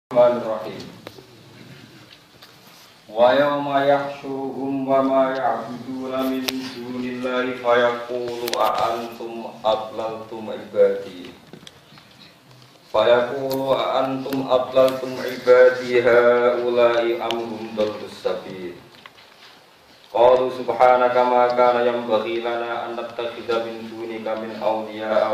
Bismillahirrahmanirrahim. Wa yawma yahsyuruhum wa ma ya'buduna min dunillahi fayaqulu a antum adlaltum ibadi haula'i am hum dallus sabil. Qalu subhanaka ma kana yanbaghi lana an nattakhidha min dunika min awliya'a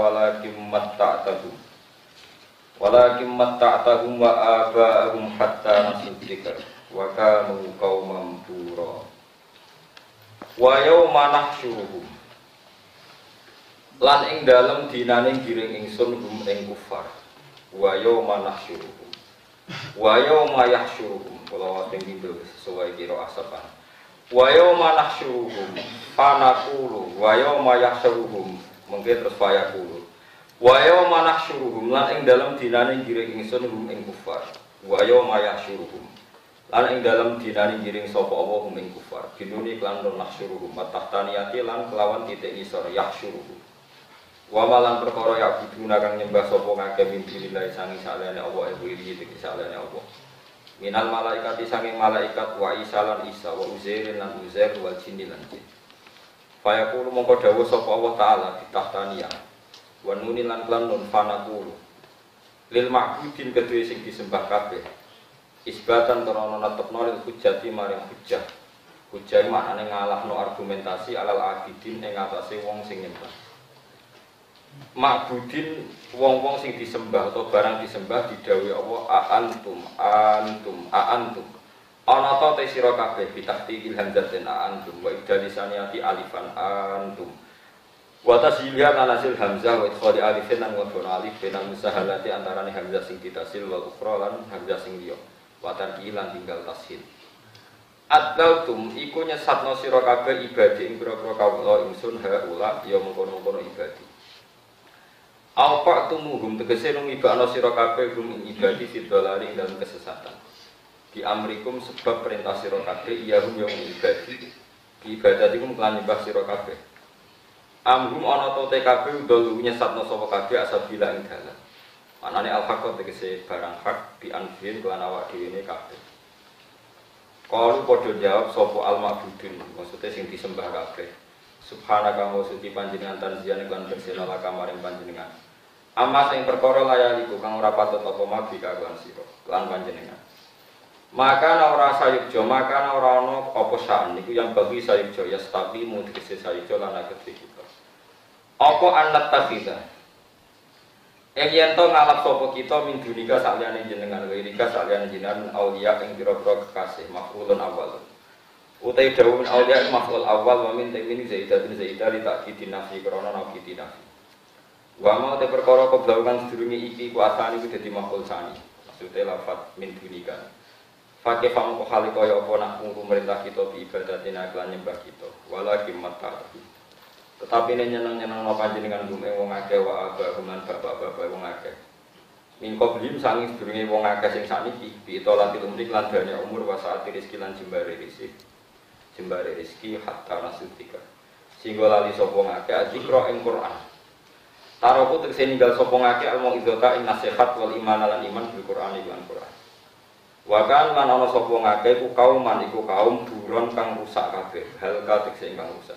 walakin matta'tahum wa aba'ahum hatta nasul dzikr wa kanu qauman bura. Wa yauma nahsyuruhum lan ing dalem dinane giring ingsun hum ing kufar. Wa yauma nahsyuruhum wa yauma yahsyuruhum kula tinggi sesuai kira asapan. Wa yauma nahsyuruhum fanaqulu wa yauma yahsyuruhum mungkin terus fayaqulu wa yauma nahsyuruhum lan ing dalem dinane giring ingsun hum ing kufar. Wa yauma yahsyuruhum lan ing dalem dinane giring sapa Allah hum ing kufar. Binuni lan nahsyuruhum matahtaniyati lan kelawan titik isor yahsyuruhum. Wa malan perkara ya buduna kang nyembah sapa ngakeh mimpilah sangi salene Allah ibu iki iki salene Allah. Minal malaikati sange malaikat wa Isa lan Isa wa Uzair lan Uzair wal jinni lan jin. Fa yaqulu mongko dawuh sapa Allah taala ditahtaniyah wa nunin lan nun fanaqulu lil ma'budin kedue sing disembah kabeh isbatan karana netepno lil hujjati maring hujjah. Hujjah maknane ngalahno argumentasi alal abidin ing atase wong sing nyembah. Ma'budin wong-wong sing disembah atau barang disembah didhawuhi Allah antum ana ta te sira kabeh bitahtiqil hamzatin antum wa idalisaniati alifan antum wa tasyilha anasil hamzah wa idkhali alifin lan wa alif benal musahalati antarane hamzah sing ditasil wal ukhra lan hamzah sing liya wa tarkilan tinggal tashil. Adlaltum iku nyesatno sira kabeh ibadi ing pira-pira kawula ingsun haula ya mengkono-kono ibadi. Alfa'tumuhum tegese ngibakno sira kabeh hum ing ibadi fidolari ing dalam kesesatan. Di amrikum sebab perintah sira kabeh iya hum ya ibadi. Ibadatikum lan nyembah sira kabeh. Amhum ana to te kabeh udul nyesatno sapa kabeh asabila ing dalan. Manane al-haqq tegese barang hak bi anfin lan awak dhewe kabeh. Kalu padha jawab sapa al-ma'budun maksude sing disembah kabeh. Subhanaka wa suci panjenengan tanziyane lan bersela kamaring panjenengan. Amma sing perkara layaniku kang ora patut apa mabi kawan sira lan panjenengan. Maka ora sayukjo maka ora ana apa sak niku yang bagi sayukjo ya stabi mudhise sayukjo lan akeh kita. Apa annat tafida yen to ngalap sapa kita min dunika saliyane jenengan wirika saliyane jenengan auliya ing pira-pira kekasih maf'ulun awal utai dawuh min auliya maf'ul awal wa min tamin zaidatun zaidah li ta'kidin nafi krana nafi nafi wa ma te perkara keblaukan sedurunge iki kuasane iku dadi maf'ul sani maksude lafat min dunika pakai pamko hale kaya apa nak merintah kita bi ibadatina lan nyembah kita wala kimata. Tetapi ini nyenang-nyenang panjenengan gume wong akeh wa abahuman bapak-bapak wong akeh. Min qablihim sangi sedurunge wong akeh sing sakniki pitolan tilumrik lan danya umur wa saati rezeki lan jembare rezeki hatta nasutika. Singgo lali sapa ngakeh zikra ing Quran. Taroku tegese ninggal sapa ngakeh al-mau'izata ing nasihat wal iman lan iman bil Quran lan Quran. Wa kan lan ana sapa ngakeh iku kaum buron kang rusak kabeh hal ka tegese kang rusak.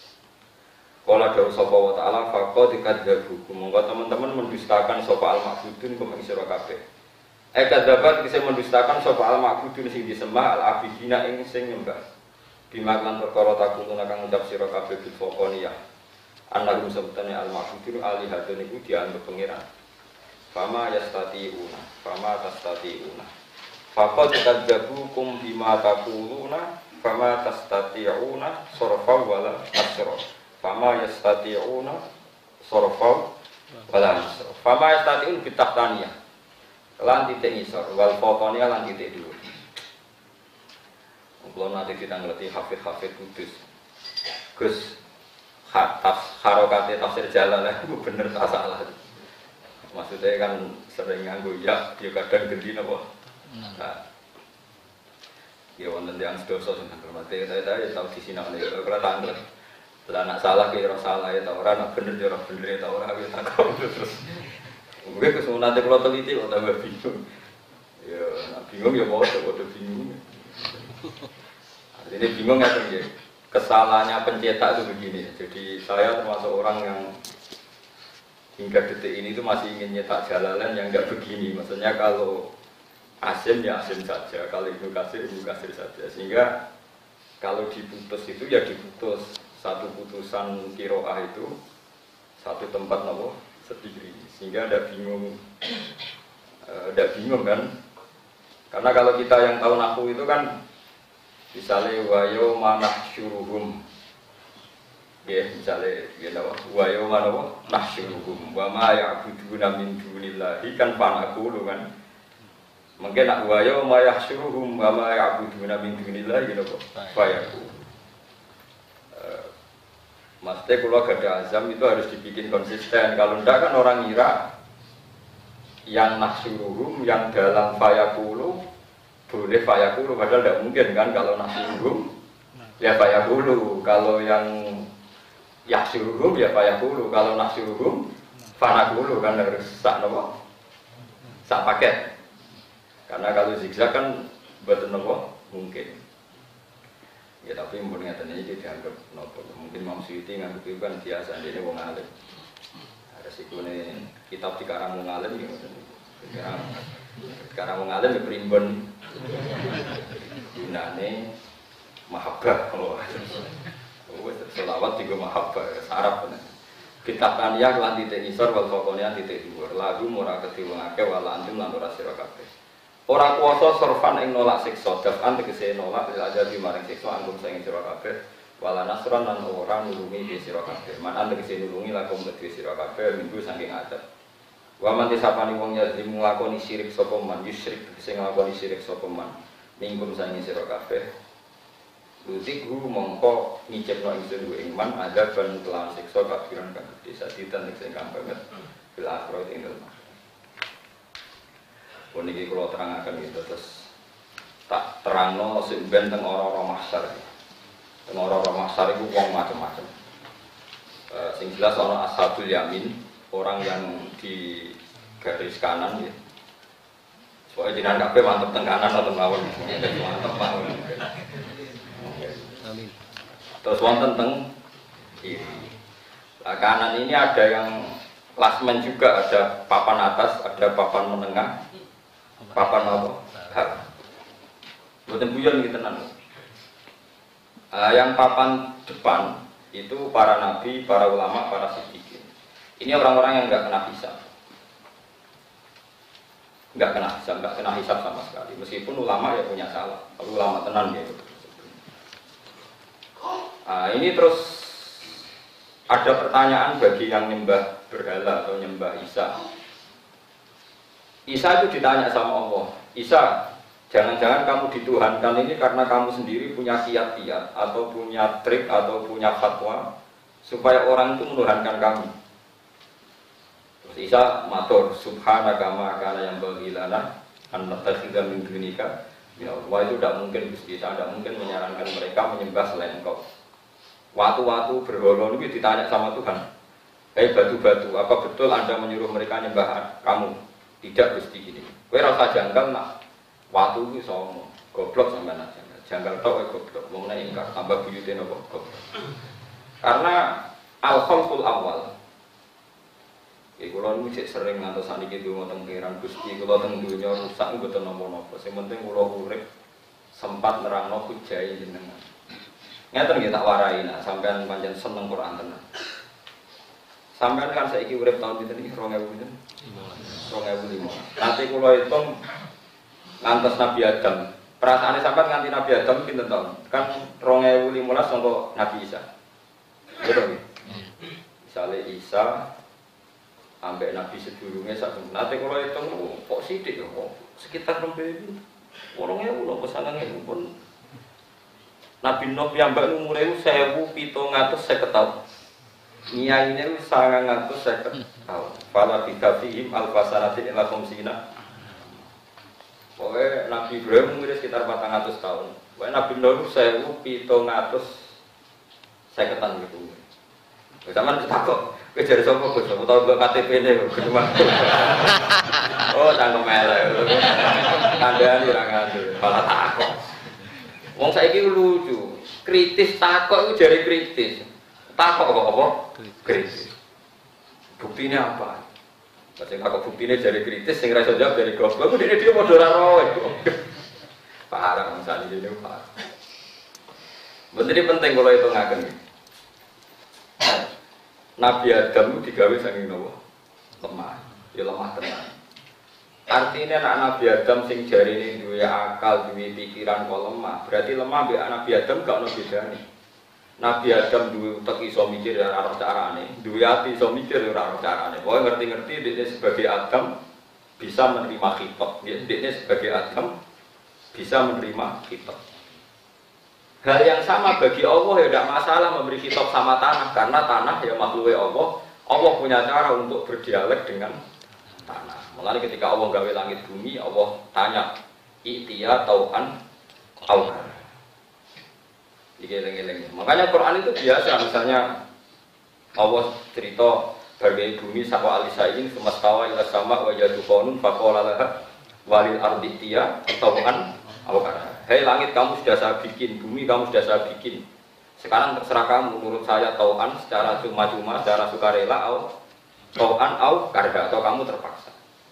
Kala dawuh sapa wa ta'ala faqad kadzabu monggo teman-teman mendustakan sapa al-ma'budun kum ing sira kabeh. Kadzabat bisa mendustakan sapa al-ma'budun sing disembah al-abidina ing sing nyembah. Bimaklan perkara takuluna kang ngucap sira kabeh bil faqaniyah. Annahum sabtani al-ma'budun alihatun iku dianggep pangeran. Fama tastati'una. Faqad kadzabu kum bima taquluna fama tastati'una sarfa wala asra. Fama yastati'una sarfa wala asra. Fama yastati'un bitahtaniyah. Lan titik isor wal faqaniyah lan titik dhuwur. Kalau nanti kita ngerti hafid kudus Gus harokatnya tafsir jalan itu bener tak salah maksudnya kan sering nganggu ya dia kadang gendhi apa nah ya wonten yang sedoso senang mati saya tahu di sini kalau tanggal lah nak salah kira salah ya tau ora nak bener ya bener ya tau ora ya tak terus mungkin kesunate kalau teliti kok tambah bingung ya bingung ya mau bingung. Artinya bingung ya kan ya. Kesalahannya pencetak itu begini. Jadi saya termasuk orang yang hingga detik ini itu masih ingin nyetak Jalalain yang enggak begini. Maksudnya kalau Asim ya Asim saja, kalau Ibnu Katsir saja. Sehingga kalau diputus itu ya diputus. Satu putusan kiroah itu satu tempat nopo sendiri. Sehingga ada bingung kan? Karena kalau kita yang tahu nahwu itu kan misalnya wayo manah syuruhum. Ya, misalnya wayo manah nahsyuruhum wa ma ya'buduna min dunillahi kan fanaqulu kan. Mungkin nak wayo ma yahsyuruhum wa ma ya'buduna min dunillahi gitu kok. Fayaku. Maksudnya kalau ada azam itu harus dibikin konsisten. Kalau enggak kan orang ngira yang nahsyuruhum yang dalam fayakulu boleh fayakulu padahal tidak mungkin kan kalau nahsyuruhum ya fayakulu, kalau yang yahsyuruhum ya fayakulu, kalau nahsyuruhum fanakulu kan harus sak nopo sak paket. Karena kalau zigzag kan betul nopo mungkin. Ya tapi mun ngeten iki dianggap nopo. Mungkin Imam Suyuti nganggep itu kan biasa dene wong alim. Resikone kitab dikarang wong alim ya ngoten. Dikarang wong alim ya primbon. Gunane mahabbah kalau wis selawat digo mahabbah sarap bener. Kitab kaniyah lan titik ngisor wal faqonian titik dhuwur. Lagu ora ketiwang akeh wala antum lan ora sira kabeh. Ora kuwasa sorfan ing nolak siksa, dafan tegese nolak aja di maring siksa anggum saing sira kabeh. Wala nasran lan ora nulungi di sira kabeh. Man tegese nulungi lakum kedhe sira kabeh minggu saking adab. Wa man tisapani wong yazim nglakoni syirik sapa man, yusyrik tegese nglakoni syirik sapa man. Minggu saking sira kabeh. Lutikhu mongko ngicipno ingsun wa iman adab ban kelan siksa kafiran kang gedhe saditan tegese kang banget. Bil akhirat ing dalem. Niki kalau terangkan gitu terus tak terangno sing ben teng ora-ora mahsyar. Teng ora-ora mahsyar iku wong macam-macam. Sing jelas ana ashabul yamin, orang yang di garis kanan ya. Soale jenengan kabeh mantep teng kanan atau mawon. Mantep mawon. Amin. Terus wonten teng kiri. Nah, kanan ini ada yang klasmen juga, ada papan atas, ada papan menengah. Papan apa? Hak. Bukan buyon gitu tenan. Yang papan depan itu para nabi, para ulama, para siddiqin. Ini orang-orang yang nggak kena hisab, nggak kena hisab sama sekali. Meskipun ulama ya punya salah, ulama tenan gitu. Ini terus ada pertanyaan bagi yang nyembah berhala atau nyembah Isa. Isa itu ditanya sama Allah, Isa, jangan-jangan kamu dituhankan ini karena kamu sendiri punya kiat-kiat atau punya trik atau punya fatwa supaya orang itu menuhankan kamu. Terus Isa matur, subhanaka ma kana yang bagilana an nattakhidha min dunika. Ya Allah, itu tidak mungkin Gusti Isa, tidak mungkin menyarankan mereka menyembah selain Engkau. Waktu-waktu berhala itu ditanya sama Tuhan, batu-batu, apa betul Anda menyuruh mereka menyembah kamu? Tidak Gusti gini. Kowe ora usah janggal nak watu iki sono. Goblok sampean aja. Janggal tok goblok. Wong nek ingkar tambah buyute napa goblok. Karena al-khalqul awal. Iki kula niku sik sering ngantos saniki donga teng pangeran Gusti, kula teng donya rusak mboten napa-napa. Sing penting kula urip sempat nerangno hujai jenengan. Ngeten nggih tak warai nak sampean pancen seneng Quran tenan. Sampean kan saiki urip tahun pinten iki 2000 pinten? 2005. Nanti kula hitung ngantos Nabi Adam. Perasaane sampean nganti Nabi Adam pinten tahun? Kan 2015 sangko Nabi Isa. Betul nggih? Misale Isa ambek Nabi sedurunge sak nanti kula hitung kok sithik kok sekitar 2000. 2000 lho pesanan pun Nabi Nuh piyambak umure 1750 tahun. Niyaine wis 950 tahun. Fala bidafihim alfasanatin ila khamsina. Pokoke Nabi Ibrahim umure sekitar 400 tahun. Pokoke Nabi Nuh 1750 gitu. Zaman ditakok, kowe jare sapa Gus? Utawa mbok KTP-ne kok cuma. Oh, cangkem elek. Kandhane ora ngandel, malah takok. Wong saiki lucu. Kritis takok iku jare kritis. Takok kok apa? Kritis. Buktinya apa? Sing takok buktine jare kritis, sing ra iso jawab jare goblok. Ku dene dia padha ora roe. Parah misalnya ini parah. Bener penting kalau itu ngaken. Nabi Adam itu digawe saking nopo? Lemah. Ya lemah tenan. Artinya anak Nabi Adam sing jarine duwe akal, duwe pikiran kok lemah. Berarti lemah mbek Nabi Adam gak ono bedane. Nabi Adam duwe utek iso mikir ya ora carane, duwe ati iso mikir ya ora carane. Pokoke ngerti-ngerti dia sebagai Adam bisa menerima khitab. Dia sebagai Adam bisa menerima khitab. Hal yang sama bagi Allah ya tidak masalah memberi khitab sama tanah karena tanah ya makhluk Allah. Allah punya cara untuk berdialek dengan tanah. Mulai ketika Allah gawe langit bumi, Allah tanya, "I'tiya tau'an au kar." Digeleng-geleng. Makanya Quran itu biasa, misalnya Allah cerita bagai bumi sakwa alisain semastawa ila sama wa yaduqanun faqala laha walil ardi tiya tau'an au kar. Hei langit kamu sudah saya bikin, bumi kamu sudah saya bikin. Sekarang terserah kamu, menurut saya tau'an secara cuma-cuma, secara sukarela au tau'an au karga atau kamu terpaksa.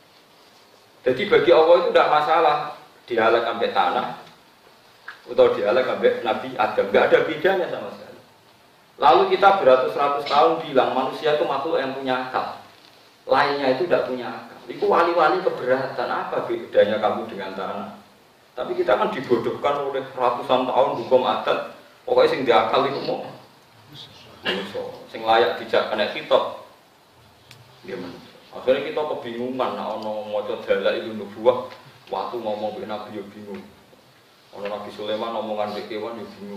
Jadi bagi Allah itu tidak masalah dialek sampai tanah atau dialek sampai Nabi Adam, tidak ada bedanya sama sekali. Lalu kita beratus-ratus tahun bilang manusia itu makhluk yang punya akal, lainnya itu tidak punya akal. Itu wali-wali keberatan, apa bedanya kamu dengan tanah? Tapi kita kan dibodohkan oleh ratusan tahun hukum adat, pokoknya sing diakal itu mau manusia, sing layak dijak kena khitab dia manusia. Akhirnya kita kebingungan, nah ono maca dalil itu nubuwah, waktu ngomong dengan Nabi ya bingung. Ono Nabi Sulaiman ngomongan dengan kewan ya bingung.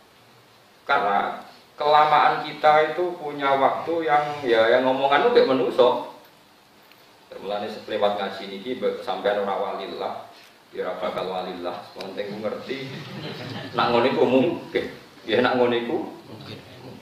Karena kelamaan kita itu punya waktu yang ngomongan itu kayak manusia. Mulane lewat ngaji niki sampean ora walillah, ya ora bakal walillah, penting ku ngerti. Nak ngono iku mungkin, ya nak ngono iku mungkin.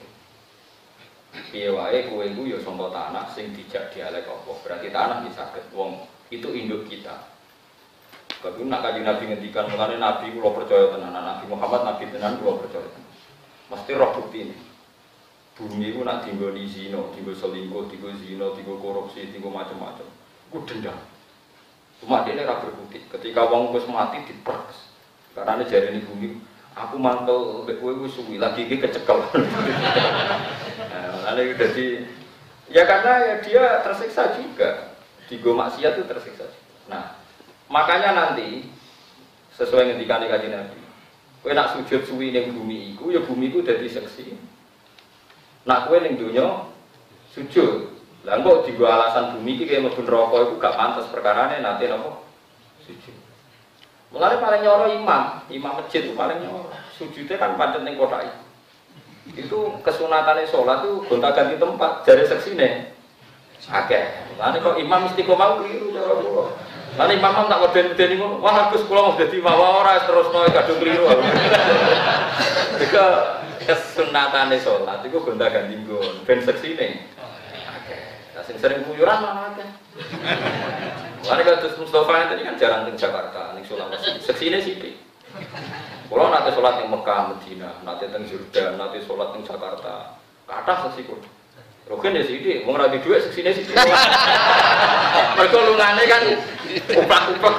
Piye wae kowe iku ya sangka tanah sing dijak dialek apa. Berarti tanah bisa saged wong itu induk kita. Kalau nak Kanjeng Nabi ngendikan mulane Nabi kula percaya tenan, Nabi Muhammad Nabi tenan kula percaya tenan. Mesti roh bukti ini. Bumi itu nak tinggal di zina, tinggal selingkuh, tinggal zina, tinggal korupsi, tinggal macam-macam. Itu dendam. Cuma dia ora berbukti. Ketika wong wis mati diperkes. Karena jare ini bumi, aku mantel mbek kowe wis suwi lagi iki kecekel. Nah, lalu jadi ya karena ya dia tersiksa juga. Digo maksiat itu tersiksa. Nah, makanya nanti sesuai ngendikane Kanjeng Nabi. Kowe nak sujud suwi ning bumi iku, ya bumi iku dadi seksi. Nak kowe ning donya sujud. Lah kok digo alasan bumi iki kaya mlebu neraka iku gak pantes perkarane nanti napa? Sujud. Mulane paling nyoro imam masjid itu paling nyoro. Sujudnya kan pancen ning kotak itu. Itu kesunatane sholat itu gonta-ganti tempat, jare seksine. Akeh. Mulane kok imam istiqomah keliru cara kula. Lan imam tak weden-wedeni ngono, wah Gus kula mau dadi mawa ora terusno kadung keliru. Jika kesunatane sholat itu gonta-ganti nggon, ben seksine. Akeh. Lah sing sering kuyuran mana akeh. Mulane kados Mustofa tadi kan jarang ning Jakarta, ning Sulawesi. Seksine sithik. Kalau nanti sholat di Mekah, Medina, nanti di Jordan, nanti sholat di Jakarta, kata seksiku. Rogen ya sih, mau ngerti duit seksine sih. Mereka lungane kan upak-upak.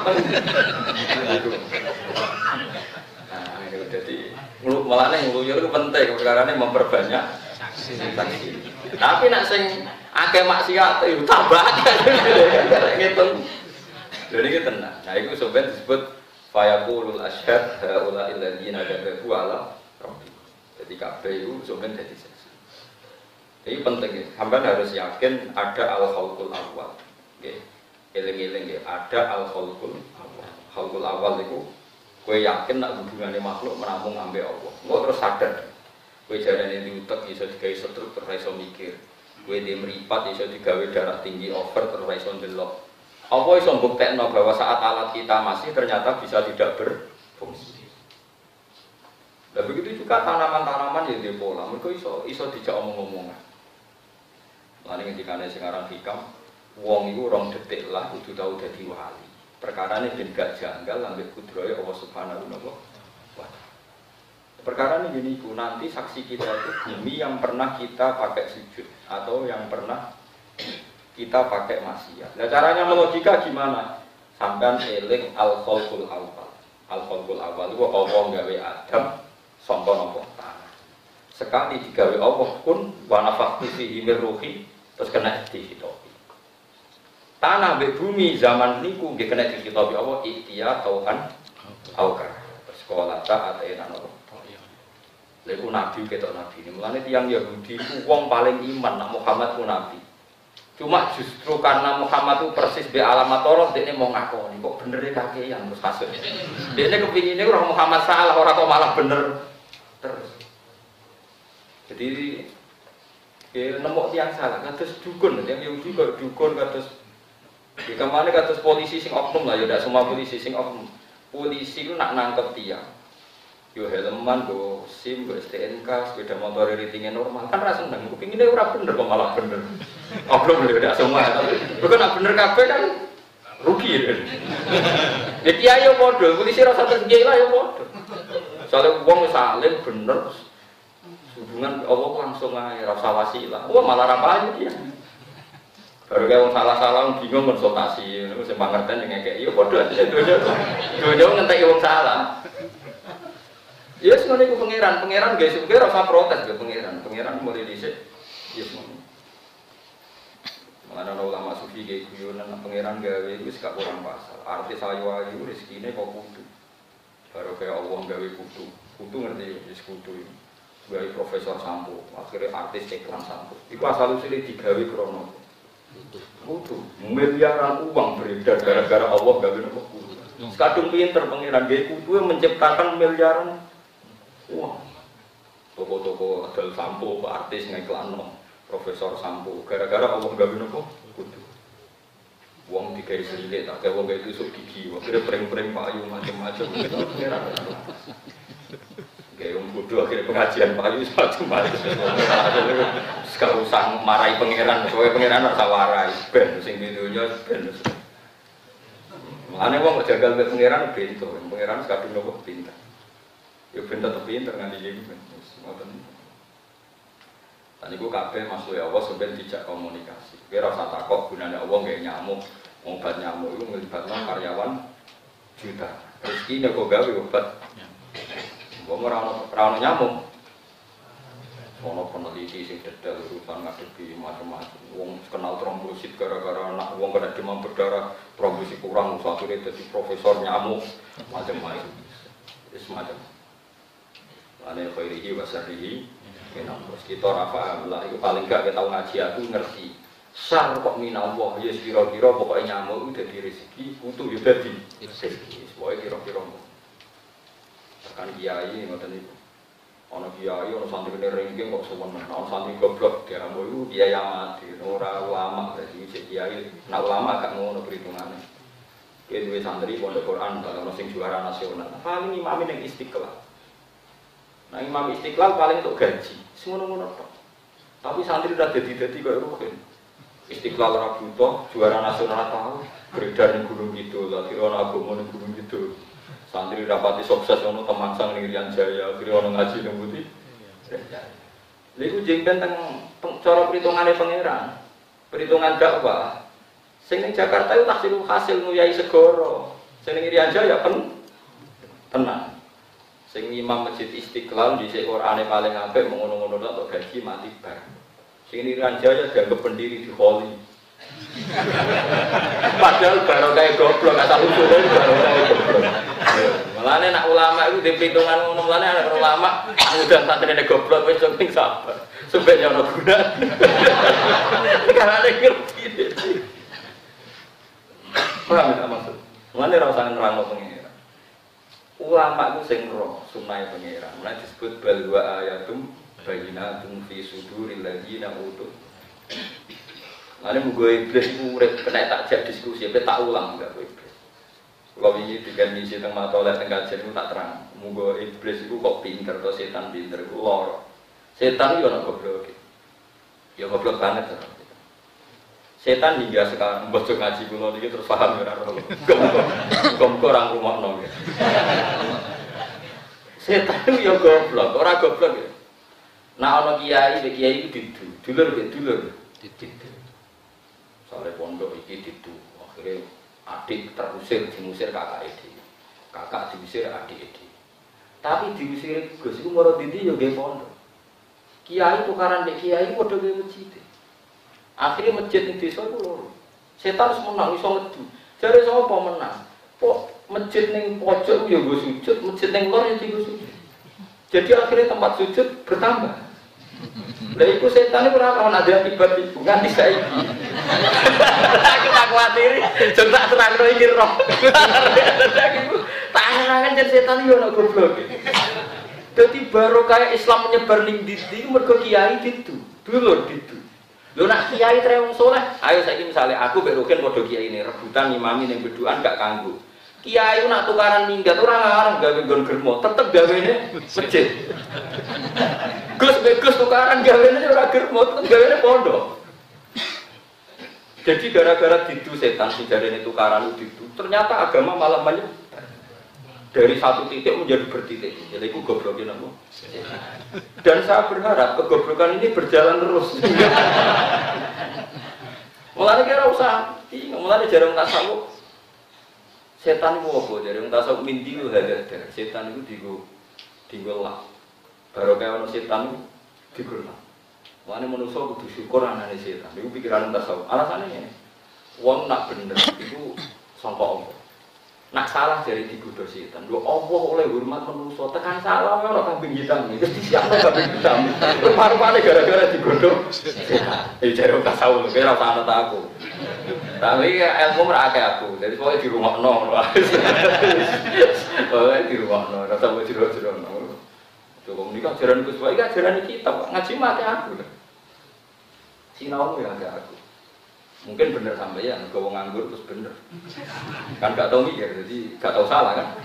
Nah, itu jadi malah nih ngeluyur itu penting, karena memperbanyak saksi. Tapi nak sing akeh maksiat itu tambah akeh. Ngitung. Jadi kita tenang. Nah, itu sebenarnya disebut fayaqulul asyhad haula alladziina kadzabu ala rabbi. Jadi kabeh itu sampeyan dadi saksi. Jadi penting ya, sampeyan harus yakin ada al-khalqul awwal. Nggih. Eling-eling ya, ada al-khalqul awwal. Khalqul awal itu kowe yakin nek hubungane makhluk menampung ambek Allah. Engko terus sadar. Kowe jarane diutek iso digawe struk terus iso mikir. Kowe di mripat iso digawe darah tinggi over terus iso ndelok. Apa iso mbuktekno bahwa saat alat kita masih ternyata bisa tidak berfungsi. Nah begitu juga tanaman-tanaman yang di pola, mereka iso dijak omong-omongan. Lalu ketika ada sekarang hikam, Wong iku rong detik lah kudu tau dadi wali. Perkarane ben gak janggal ambek kudrohe Allah Subhanahu wa taala. Perkara ini gini, nanti saksi kita itu bumi yang pernah kita pakai sujud atau yang pernah kita pakai maksiat. Nah caranya melogika gimana? Sampai eling al-khalqul awal. Al-khalqul awal itu Allah gawe Adam sangka nopo tanah. Sekali digawe Allah pun wa nafakhtu fihi min ruhi terus kena dihitopi. Tanah mbek bumi zaman niku nggih kena dihitopi Allah ikhtiya tauhan aukar. Sekolah ta atena nopo. Lalu nabi ketok nabi ini, mulanya tiang Yahudi itu wong paling iman, nak Muhammad itu nabi. Cuma justru karena Muhammad itu persis be alamat Allah, dia mau ngakoni kok bener kaki yang terus hasil. Dia ini kepinginnya orang Muhammad salah, orang kok malah bener terus. Jadi nemu tiang salah, kados dukun, tiang Yahudi kok dukun kados. Di kemana kados polisi sing oknum lah, ya tidak semua polisi sing oknum. Polisi itu nak nangkep tiang. Yo helman, go SIM, go STNK, sepeda motor ratingnya normal kan rasa seneng. Kupinginnya ora bener kok malah bener. Belum udah semua. Bukan nak bener kabeh kan rugi. Ya kiai yo padha, polisi rasa terkiai lah yo padha. Soale wong salim bener hubungan Allah langsung ae rasa wasilah. Wah malah ra payu dia. Baru kayak wong salah-salah bingung konsultasi, niku sing pangerten yang ngekeki yo padha aja dojo ngenteki wong salah. Ya semuanya itu pangeran guys, pangeran rasa protes ke pangeran mulai dhisik. Ya semuanya. Mana ulama sufi kayak guyonan pangeran gawe itu gak kurang pasal. Artis ayu-ayu rezekine kok kudu. Baru kayak Allah gawe kudu. Kudu ngerti wis kudu. Gawe profesor sampo, akhirnya artis iklan sampo. Iku asal usule digawe krono. Kudu. Miliaran uang beredar gara-gara Allah gawe nopo kudu. Sekadung pinter pangeran gawe kudu menciptakan miliaran wah, toko-toko adol sampo, artis ngiklanno, profesor sampo, gara-gara Allah gawe nopo kudu. Wong digawe selidik, tak gawe wong gawe tusuk gigi, akhirnya pring-pring payu macam-macam. Gawe wong kudu akhirnya pengajian payu macam-macam. Sekarang usah marahi pangeran, soalnya pangeran rasa warai, ben sing videonya ben. Mulane wong jagal mbek pangeran bento, pangeran sekadung nopo pinter. Ya ben tetep pinter nganti iki ben. Ngoten. Lan iku kabeh makhluk Allah sampeyan dijak komunikasi. Kira rasa takok gunane Allah gawe nyamuk, obat nyamuk iku nglibatno karyawan juta. Rezekine kok gawe obat. Wong ora ono nyamuk. Ono peneliti sing detail urusan ngadepi macam-macam. Wong kenal trombosit gara-gara anak wong kena demam berdarah, trombosit kurang sature dadi profesor nyamuk macam-macam. Wis macam ane khairihi wa syarrihi terus kita rafa Allah itu paling gak kita ngaji aku ngerti sar kok minallah ya kira-kira pokoknya nyamuk itu dadi rezeki kutu ya dadi rezeki pokoke kira-kira tekan kiai ngoten niku ana kiai ana santri ringking kok sewenang ana santri goblok diamuk iku kiai mati ora ulama dadi kiai nek ulama gak ngono perhitungane kiai duwe santri pondok Quran ana sing juara nasional paling imam ning Istiqlal. Nah Imam Istiqlal paling untuk gaji, semono-mono tok. Tapi santri udah jadi kaya rugen. Istiqlal ora butuh, juara nasional tahu, beredar ning Gunung Kidul, lagi ana agama ning Gunung Kidul. Santri rapati sukses ono Temangsang ning Irian Jaya, akhire ono ngaji ning Putih. Lha iku jengben teng cara perhitungane pangeran. Perhitungan dakwah. Sing ning Jakarta itu tahsilul hasil nguyai segoro. Sing ning Irian Jaya tenang. Sing imam masjid Istiqlal di Qur'ane paling apik ngono-ngono tok gaji mati bar. Sing Irian Jaya dianggap pendiri di Holi. Padahal baru kayak goblok asal usule baru kayak goblok. Mulane nak ulama iku dipitungan ngono mulane ana ulama mudah santrine goblok wis sing sabar. Sampai ono gunane. Karena ngerti. Paham ta maksud? Mulane ra usah nerangno pengen. Ulama itu sing roh sunai pangeran. Mulai disebut balwa ayatum bayinatum fi suduril ladzina utul. Mane mugo iblis iku urip kena takjak diskusi, tak ulang enggak kowe iblis. Kalau ini digan misi teng matolet teng kajian itu tak terang. Mugo iblis iku kok pinter atau setan pinter iku loro. Setan yo ana goblok. Ya goblok banget. Setan hingga sekarang baca ngaji kula niki terus paham ora ora. Muga-muga orang rumakno. Setan itu ya goblok, ora goblok ya. Nah ana kiai, kiai itu dulur. Soale pondok iki ditu. Akhire adik terusir diusir kakak iki. Kakak diusir adik iki. Tapi diusir Gus iku moro dindi ya nggih pondok. Kiai tukaran nek kiai padha nggih masjid. Akhirnya masjid di desa itu lho. Setan harus menang, bisa ngedu. Jadi siapa menang? Kok masjid yang pojok ya gue sujud, masjid yang luar ya gue sujud. Jadi akhirnya tempat sujud bertambah. Nah itu setan itu pernah ada akibat itu, nganti saya ini. Aku tak khawatiri, jangan tak terang lagi roh. Tangan jadi setan itu ada goblok. Jadi baru kayak Islam menyebar ning didi, mergo kiai gitu, dulur gitu. Lho nak kiai tre wong saleh, ayo saiki misale aku mbek Rukin padha kiai ini rebutan imami ning beduan gak kanggo. Kiai nak tukaran minggat ora ngarep gawe nggon germo, tetep gawene masjid. Gus tukaran gawene ora germo, tetep gawene pondok. Jadi gara-gara didu setan sing jarene tukaran didu, ternyata agama malah menyebar. Dari satu titik menjadi bertitik. Jadi itu goblokin apa? Dan saya berharap kegoblokan ini berjalan terus. Mulanya kira usah, mulanya jarang tasawuf. Setan itu apa? Jarang tasawuf minti itu hadar. Setan itu digolak. Baru kayak orang setan itu digolak. Mulanya manusia kudu syukur anaknya setan. Itu pikiran tasawuf. Alasannya ini, wong nak bener itu sangka Allah. Nak salah dari digoda setan. Lho Allah oleh hormat manusa tekan salah ora kambing hitam. Wis disiapno kambing hitam. Rupa-rupane gara-gara digoda setan. Jare ora tasawuf kira ora ana aku. Tapi ilmu ora akeh aku. Jadi pokoke di rumahno. Pokoke di rumahno, ora sampe jero-jero. Coba menikah ajaran Gus Baik ajaran kita ngaji mati aku. Sinau ya agak aku. Mungkin bener sampeyan, kalau nganggur terus bener. Kan gak tahu mikir, jadi gak tahu salah kan.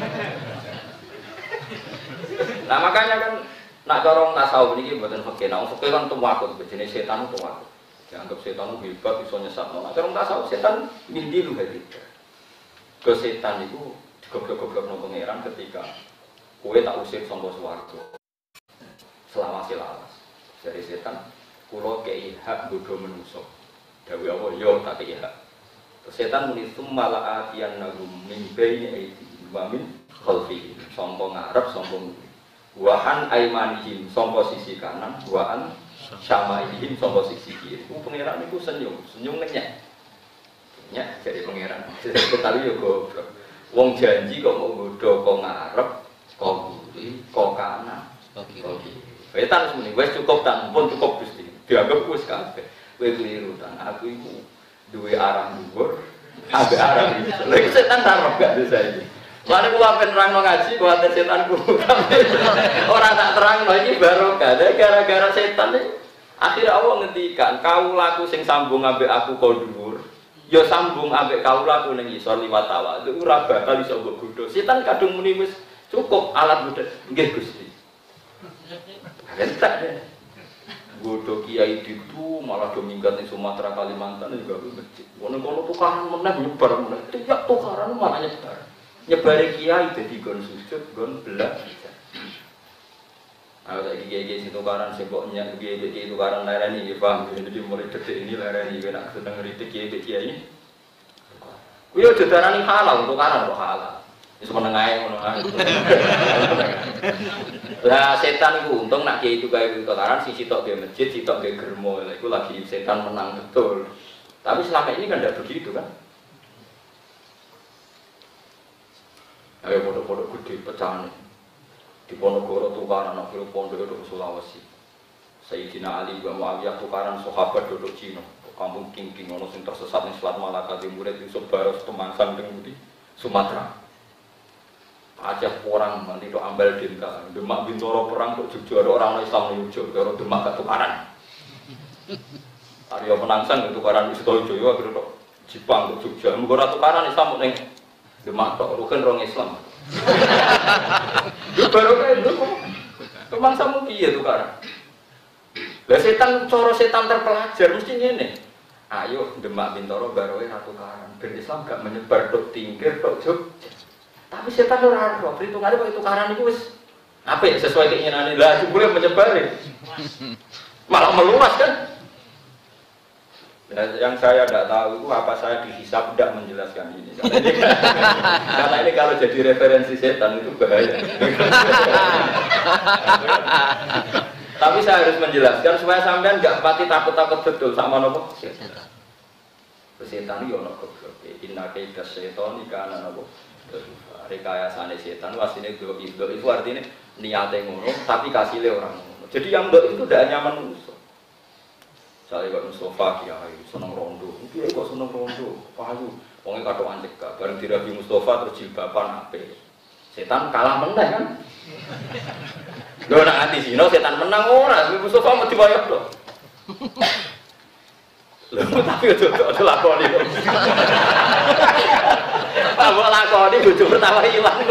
Nah makanya kan nak dorong tasawuf ini buatan fakir. Nah fakir kan tuwakut, jenis setan itu tuwakut. Dianggap setan itu hebat, bisa nyesat. Nah dorong tasawuf setan mindi lu kayak gitu. Ke setan itu digoblok-goblok no pangeran ketika kue tak usir sangka swarga. Selawase-lawas. Dari setan, kulo kei hak bodoh menusuk. Dawe Allah yo tak kei hak. Setan muni sumala atiyan nagum min baini aidi wa min khalfihi. Sangka ngarep, sangka nguri. Wahan aimanihim sangka sisi kanan, waan syamaihim sangka sisi kiri. Pangeran niku senyum ngenyek. Nyak jadi pangeran. Tapi yo goblok. Wong janji kok mau godho kok ngarep, kok nguri, kok kanan. Oke. Setan muni wis cukup tan, pun cukup Gusti. Dianggap wis kabeh. Kowe keliru tan. Aku iku duwe arah dhuwur, ambek arah iki. Lha iki setan sarep gak bisa iki. Mane kula ben nerangno ngaji kuwatir setanku. Ora tak terangno iki barokah. Gara-gara setan iki akhirnya Allah ngendikan kaulaku sing sambung ambek aku kok dhuwur. Ya sambung ambek kaulaku ning isor liwat tawa. Itu ora bakal iso mbok godho. Setan kadung muni wis cukup alat bodho. Nggih Gusti. Entak deh. Godho kiai itu malah do minggat ning Sumatera Kalimantan juga masjid. Kono tukaran meneh nyebar meneh. Tiap tukaran malah nyebar. Nyebare kiai dadi gon sujud, gon belah. Aku saiki kiai sing tukaran sing kok nyak kiai tukaran lereni ya paham. Jadi mulai detik ini lereni nek sedang ngritik kiai. Kuwi yo didarani halal tukaran kok halal. Wis meneng ae ngono ae. Lah setan iku untung nak kiai itu kaya tukaran sisi tok ge masjid, sitok ge germo. Lah iku lagi setan menang betul. Tapi selama ini kan tidak begitu kan. Ayo pondok-pondok gede pecahan. Di Ponorogo tukaran akhir pondok itu Sulawesi. Sayyidina Ali wa Muawiyah tukaran sahabat duduk Cina. Kampung King ono sing tersesat ning Selat Malaka Timur Yusuf Baros Pemangsang ning Sumatera. Aceh orang nanti do ambal denta, Demak Bintoro perang kok Jogja ada orang Islam ning Jogja, orang Demak gak tukaran. Arya Penangsang tukaran wis to Joyo akhire tok Jepang kok Jogja, mugo ora tukaran Islam ning Demak tok, rugen rong Islam. Yo baru kae lho kok. Pemangsamu piye tukaran? Lah setan cara setan terpelajar mesti ngene. Ayo Demak Bintoro Baroe Ratu Karan. Ben Islam gak menyebar tok tingkir tok Jogja. Tapi setan ora ro, perhitungannya kok itu Karan iku wis apik sesuai keinginane. Lah jebule menyebar. Malah meluas kan? Nah, yang saya tidak tahu itu apa saya dihisab tidak menjelaskan ini. Karena ini kalau jadi referensi setan itu bahaya. Tapi saya harus menjelaskan supaya sampean nggak pati takut-takut betul sama nopo setan. Setan itu ono goblok. Inna kaida setan kana nopo. Rekayasane setan wasine itu artinya niate ngono tapi kasile orang ngono. Jadi yang itu tidak hanya manusia. Saya kok Mustafa kiai seneng rondo. Kiai kok seneng rondo? Payu. Wonge katokan cekak. Bareng dirabi Mustafa terus jilbaban apik. Setan kalah meneh kan? Lho nek ati sino setan menang ora, Mustafa mesti wayo to. Lho tapi aja lakoni. Apa lakoni bojo pertama ilang.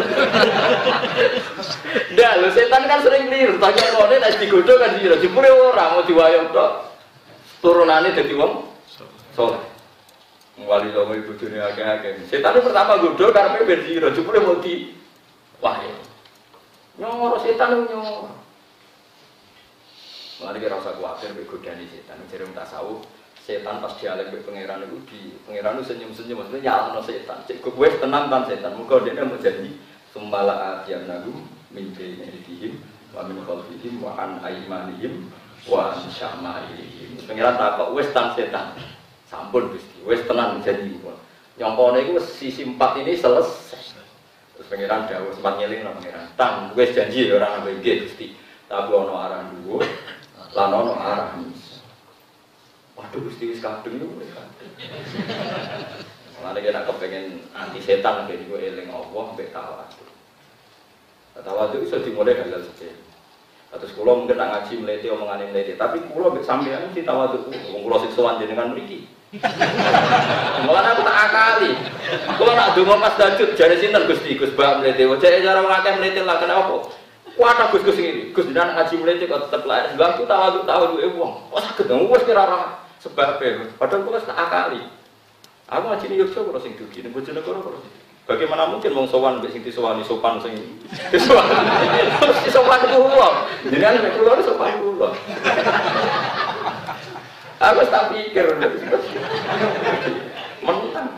Ndak lho setan kan sering keliru. Tanya ngene nek digodho kan sira jebule ora mau diwayo tok. Turunannya jadi wong soleh. Wali songo ibu dunia akeh-akeh. Setan itu pertama godho karepe ben sira, jebule mau di wah ya. Nyoro setan nyoro. Mari kira rasa kuwatir mbek godani setan. Jare tasawuf, setan pas dialek mbek pangeran iku pangeran senyum-senyum maksudnya nyalano setan. Cek kowe tenang kan setan. Muga dene mau janji sumbala atiyan nagu min baini aydihim wa min khalfihim wa an aymanihim wa syama'ilihim. Pengiran takok wis tan setan. Sampun Gusti, wis tenan janji kula. Nyongkone iku sisi 4 ini selesai. Terus pengiran dawuh sempat ngeling nang pengiran. Tan wis janji ora nambah nggih Gusti. Tapi ana arah dhuwur lan ana arah mis. Waduh Gusti wis kadung yo wis kadung. Mulane nek kepengin anti setan nggih niku eling Allah mbek tawadhu. Tawadhu iso dimulai halal sepele. Terus kula mungkin nak ngaji mlete omongane mlete, tapi kula mbek sampeyan mesti tawadhu. Wong kula sik sowan jenengan mriki. Mulane aku tak akali. Kula nak donga pas tahajud jare sinten Gusti Gus Bak mlete. Jare cara wong akeh mlete lah kenapa? Kuat Gus ini. Gus jenengan ngaji mlete kok tetep lair. Sebab aku tawadhu wong. Kok saged wis kira ora sebabe. Padahal kula tak akali. Aku ngaji ning Yogyakarta karo sing dugi ning Bojonegoro karo sing bagaimana mungkin wong sowan mbek sing disowani sopan sing disowani. Terus sopan kula. Jenengan mek kula sopan kula. Aku tak pikir menang.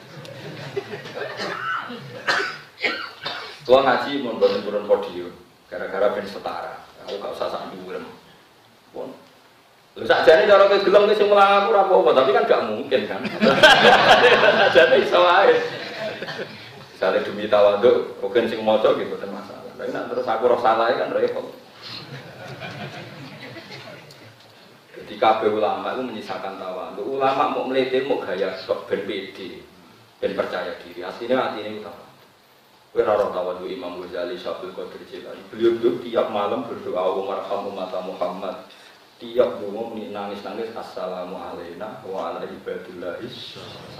Kula ngaji mun boten turun podium gara-gara ben setara. Aku gak usah sak dhuwur. Pun lho sakjane cara kowe gelem sing mulang aku ora apa-apa, tapi kan gak mungkin kan. Sakjane iso wae. Misalnya demi tawaduk, mungkin sing moco gitu kan masalah. Tapi nak terus aku roh salah kan repot. Jadi kabeh ulama itu menyisakan tawaduk. Ulama mau melete mau gaya sok ben pede, ben percaya diri. Aslinya atine utama. Kowe ora tawaduk Imam Ghazali, Syaikhul Qadir Jilani. Beliau tiap malam berdoa warhamu mata Muhammad. Tiap donga nangis-nangis assalamu alaina wa ala ibadillahis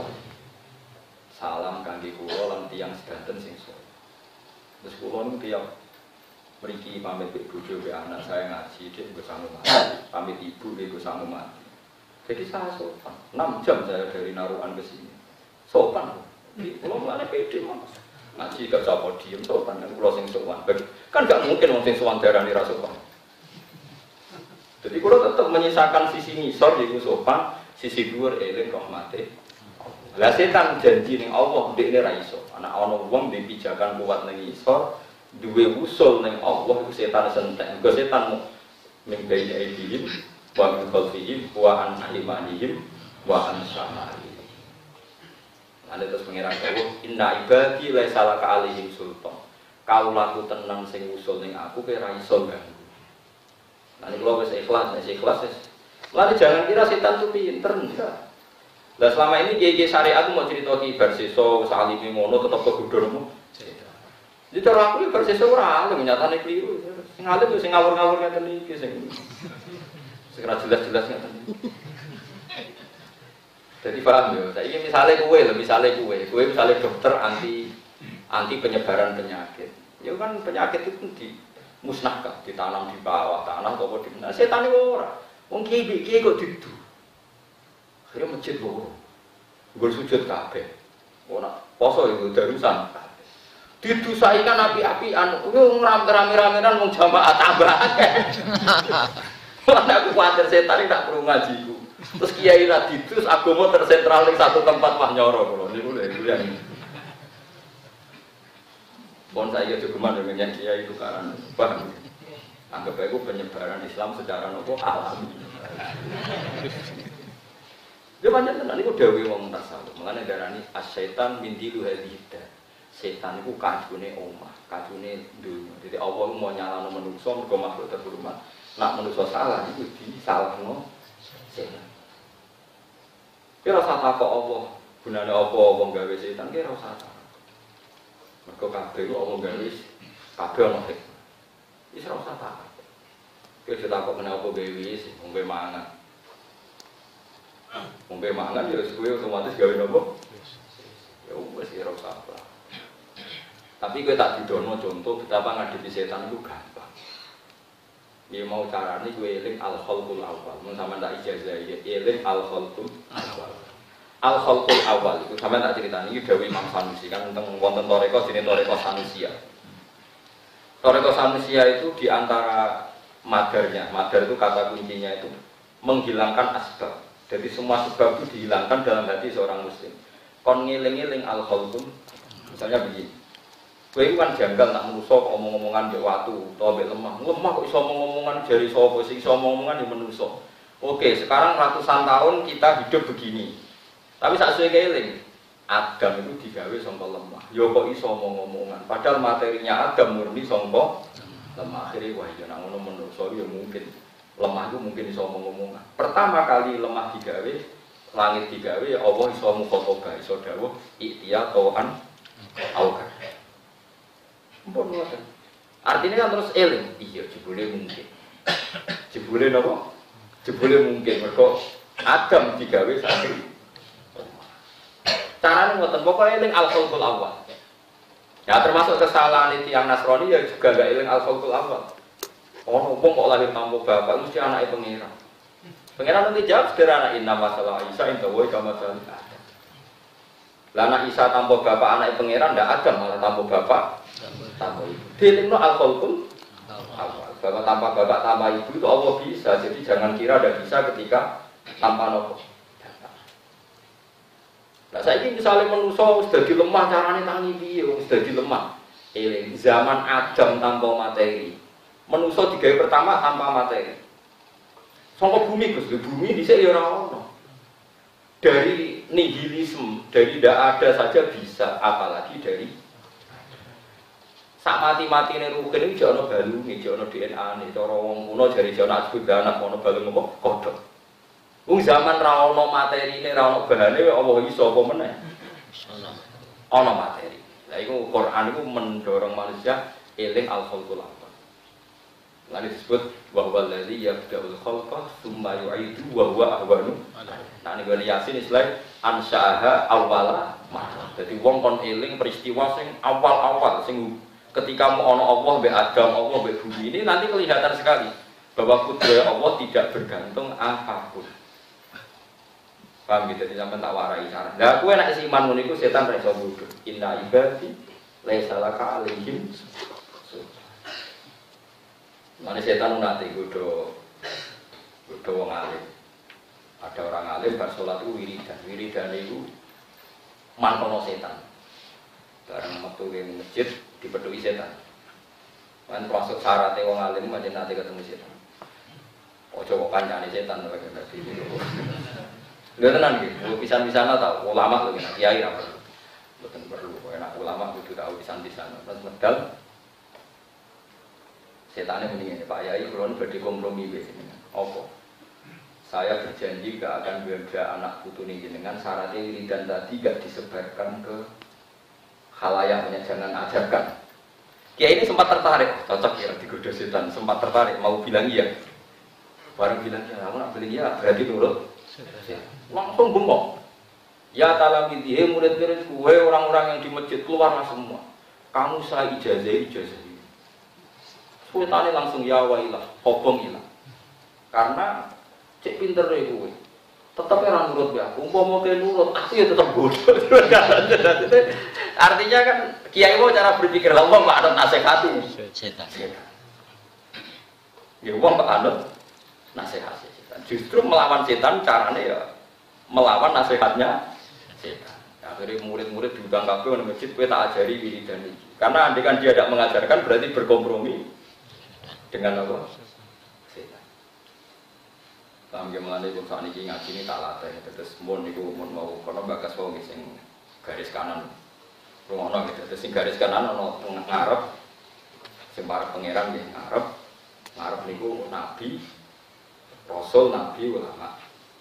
salam kangge kula lan tiyang sedanten sing saleh. Terus kula niku tiyang mriki pamit mbek bojo mbek anak saya ngaji dik nggo sangu mati. Pamit ibu nggo sangu mati. Jadi saya sopan. 6 jam saya dari Narukan ke sini. Sopan. Kula mulane pede Mas. Ngaji gak sapa diem sopan kan kula sing sowan. Kan gak mungkin wong sing sowan darani ra sopan. Jadi kula tetap menyisakan sisi ngisor yaiku sopan, sisi dhuwur eling rahmate. Lah setan janji ning Allah ndekne ra iso. Ana wong ndek pijakan kuat ning isor, duwe usul ning Allah iku setan sentek. Mergo setan ming bayi aidihim wa min khalfihim wa an aymanihim wa an syama'ilihim. Ane terus pengiran dawuh inna ibadi laisa laka alaihim sultan. Kaulaku tenang sing usul ning aku kowe ra iso ganggu. Lah nek wis ikhlas, wis. Lah jangan kira setan itu pinter enggak. Lah selama ini kiai-kiai syariat mau cerita ki berseso salime ngono tetep kegudurmu. Jadi cara aku berseso ora alim nyatane keliru. Sing alim yo sing ngawur-ngawur ngeten iki sing ora jelas-jelas ngeten. Jadi paham yo. Saiki misale kowe misale dokter anti penyebaran penyakit. Ya kan penyakit itu dimusnahkan, ditanam di bawah tanah atau di mana. Setan itu ora. Wong kiai kok didu. Akhirnya masjid loro. Gue sujud kabeh. Ora poso itu darusan. Didusaikan api-apian, yo rame-ramean wong jamaah tambah akeh. Mana aku khawatir setan tak perlu ngajiku. Terus kiai ra didus agama tersentral ning satu tempat wah nyoro kula niku lho ya. Bon saya jogeman dengan kiai itu karena paham. Anggap aku penyebaran Islam secara nopo alami. Dia banyak tenan niku dawuh wong tasawuf. Mengane darani asyaitan min dilu hadida. Setan itu kacune omah, kacune dunia. Jadi Allah mau nyalano manusia mergo makhluk terhormat. Nak manusia salah itu disalahno setan. Kira rasa takok Allah, gunane apa wong gawe setan kira rasa takok. Mergo kabeh kok Allah gawe kabeh ono hik. Wis ora usah takok. Kira takok menapa gawe wis wong mangan. Wong mangan ya wis kuwi otomatis gawe napa? Ya wis ora usah. Tapi gue tak didono contoh betapa ngadepi setan itu gampang. Dia mau caranya gue eling al-khalqul awal. Mun sampean tak ijazah ya eling al-khalqul awal. Al-khalqul awal itu sampean tak critani iki dawuh Imam Sanusi kan tentang wonten toreko jenenge toreko Sanusia. Toreko Sanusia itu di antara madarnya. Madar itu kata kuncinya itu menghilangkan asbab. Jadi semua sebab itu dihilangkan dalam hati seorang muslim. Kon ngeling-eling al-khalqul misalnya begini. Kowe kan janggal nak manusa kok omong-omongan mbek watu utawa mbek lemah. Lemah kok iso omong-omongan jari sapa sing iso omong-omongan di manusa. Oke, sekarang ratusan tahun kita hidup begini. Tapi sak suwe keling, Adam itu digawe sangka lemah. Ya kok iso omong-omongan. Padahal materinya Adam murni sangka lemah. Akhire wah ya nak ngono manusa ya mungkin lemah itu mungkin iso omong-omongan. Pertama kali lemah digawe, langit digawe ya Allah iso mukhotoba, iso dawuh ikhtiya tauhan auka. Artinya kan terus eling, iya jebule mungkin. Jebule napa? Jebule mungkin mergo Adam digawe saking. Carane ngoten pokoke eling al-khalqul awal. Ya termasuk kesalahan tiyang Nasrani ya juga gak eling al-khalqul awal. Ono wong kok lahir tanpa bapak mesti anake pangeran. Pangeran nanti jawab sederhana inna masalah Isa inta wa kama salih. Lah anak Isa tanpa bapak anake pangeran ndak ada malah tanpa bapak. Tanpa ibu. Dilingno al-khalqul awal. Bahwa tanpa bapak tanpa ibu itu Allah bisa. Jadi jangan kira ada bisa ketika tanpa nopo. Nah saya ini misalnya manusia sudah dilemah caranya tangi piye, sudah dilemah. Zaman Adam tanpa materi. Manusia digawe pertama tanpa materi. Sangka bumi Gus, bumi dhisik ya ora ono. Dari nihilisme, dari tidak ada saja bisa, apalagi dari sak mati-matine rugen iki jono balunge, jono DNA ne, cara wong kuno jare jono asbud anak ono balung apa kodhok. Wong zaman ra ono materine, ra ono bahane Allah iso apa meneh? Ono materi. Lah iku Quran iku mendorong manusia eling al-khalqul awal. Lan disebut wa huwal ladzi yabda'ul khalqa tsumma yu'idu wa huwa ahwanu. Nah niku Yasin istilah ansyaha awwala. Dadi wong kon eling peristiwa sing awal-awal sing ketika mau ono Allah mbek Adam, Allah mbek bumi ini nanti kelihatan sekali bahwa kudrat Allah tidak bergantung apapun. Paham gitu, jadi sampai tak warai cara. Nah, aku enak isi iman muniku setan reso bodoh. Inna ibadi laisa laka alaihim. Mana setan nanti godo wong alim. Ada orang alim bar salat itu wiridan itu mantono setan. Barang waktu ke masjid dipedui setan. Kan masuk syaratnya wong alim macam nanti ketemu setan. Ojo kok kancane setan lagi nanti. Nggak tenang gitu, pisan-pisan tahu ulama lagi nak kiai apa? Betul perlu, enak ulama itu tahu pisan-pisan. Terus medal, setannya mendingan Pak Yai, kalau berdi kompromi biasanya. Apa? Saya berjanji gak akan beda anak putu nih dengan syaratnya wiridan tadi gak disebarkan ke khalayaknya, jangan ajarkan. Kiai ini sempat tertarik, cocok ya digoda setan, sempat tertarik mau bilang iya. Bareng bilang iya, aku nak bilang iya, berarti nurut. Langsung bengok. Ya talamidhi murid-murid gue orang-orang yang di masjid keluarlah semua. Kamu saya ijazah. Sultane langsung ya wailah, hobong ilah. Karena cek pinter gue. tetap orang nurut ya. Umpama kowe nurut, aku ya tetap bodoh. Artinya kan kiai mau cara berpikir lah wong kok anut nasihati setan. Ya wong kok anut nasihat setan. Justru melawan setan caranya ya melawan nasihatnya setan. Akhirnya murid-murid diundang kabeh nang masjid kowe tak ajari wiridan iki. Karena andai kan dia tidak mengajarkan berarti berkompromi dengan apa? Setan. Sampai mulane kok sak niki ngaji ini tak latih terus mun niku mun mau kono bagas wong sing garis kanan. Rumono gitu, terus sing garis kanan ana tengah ngarep sing para pangeran nggih ngarep niku nabi, rasul, nabi, ulama.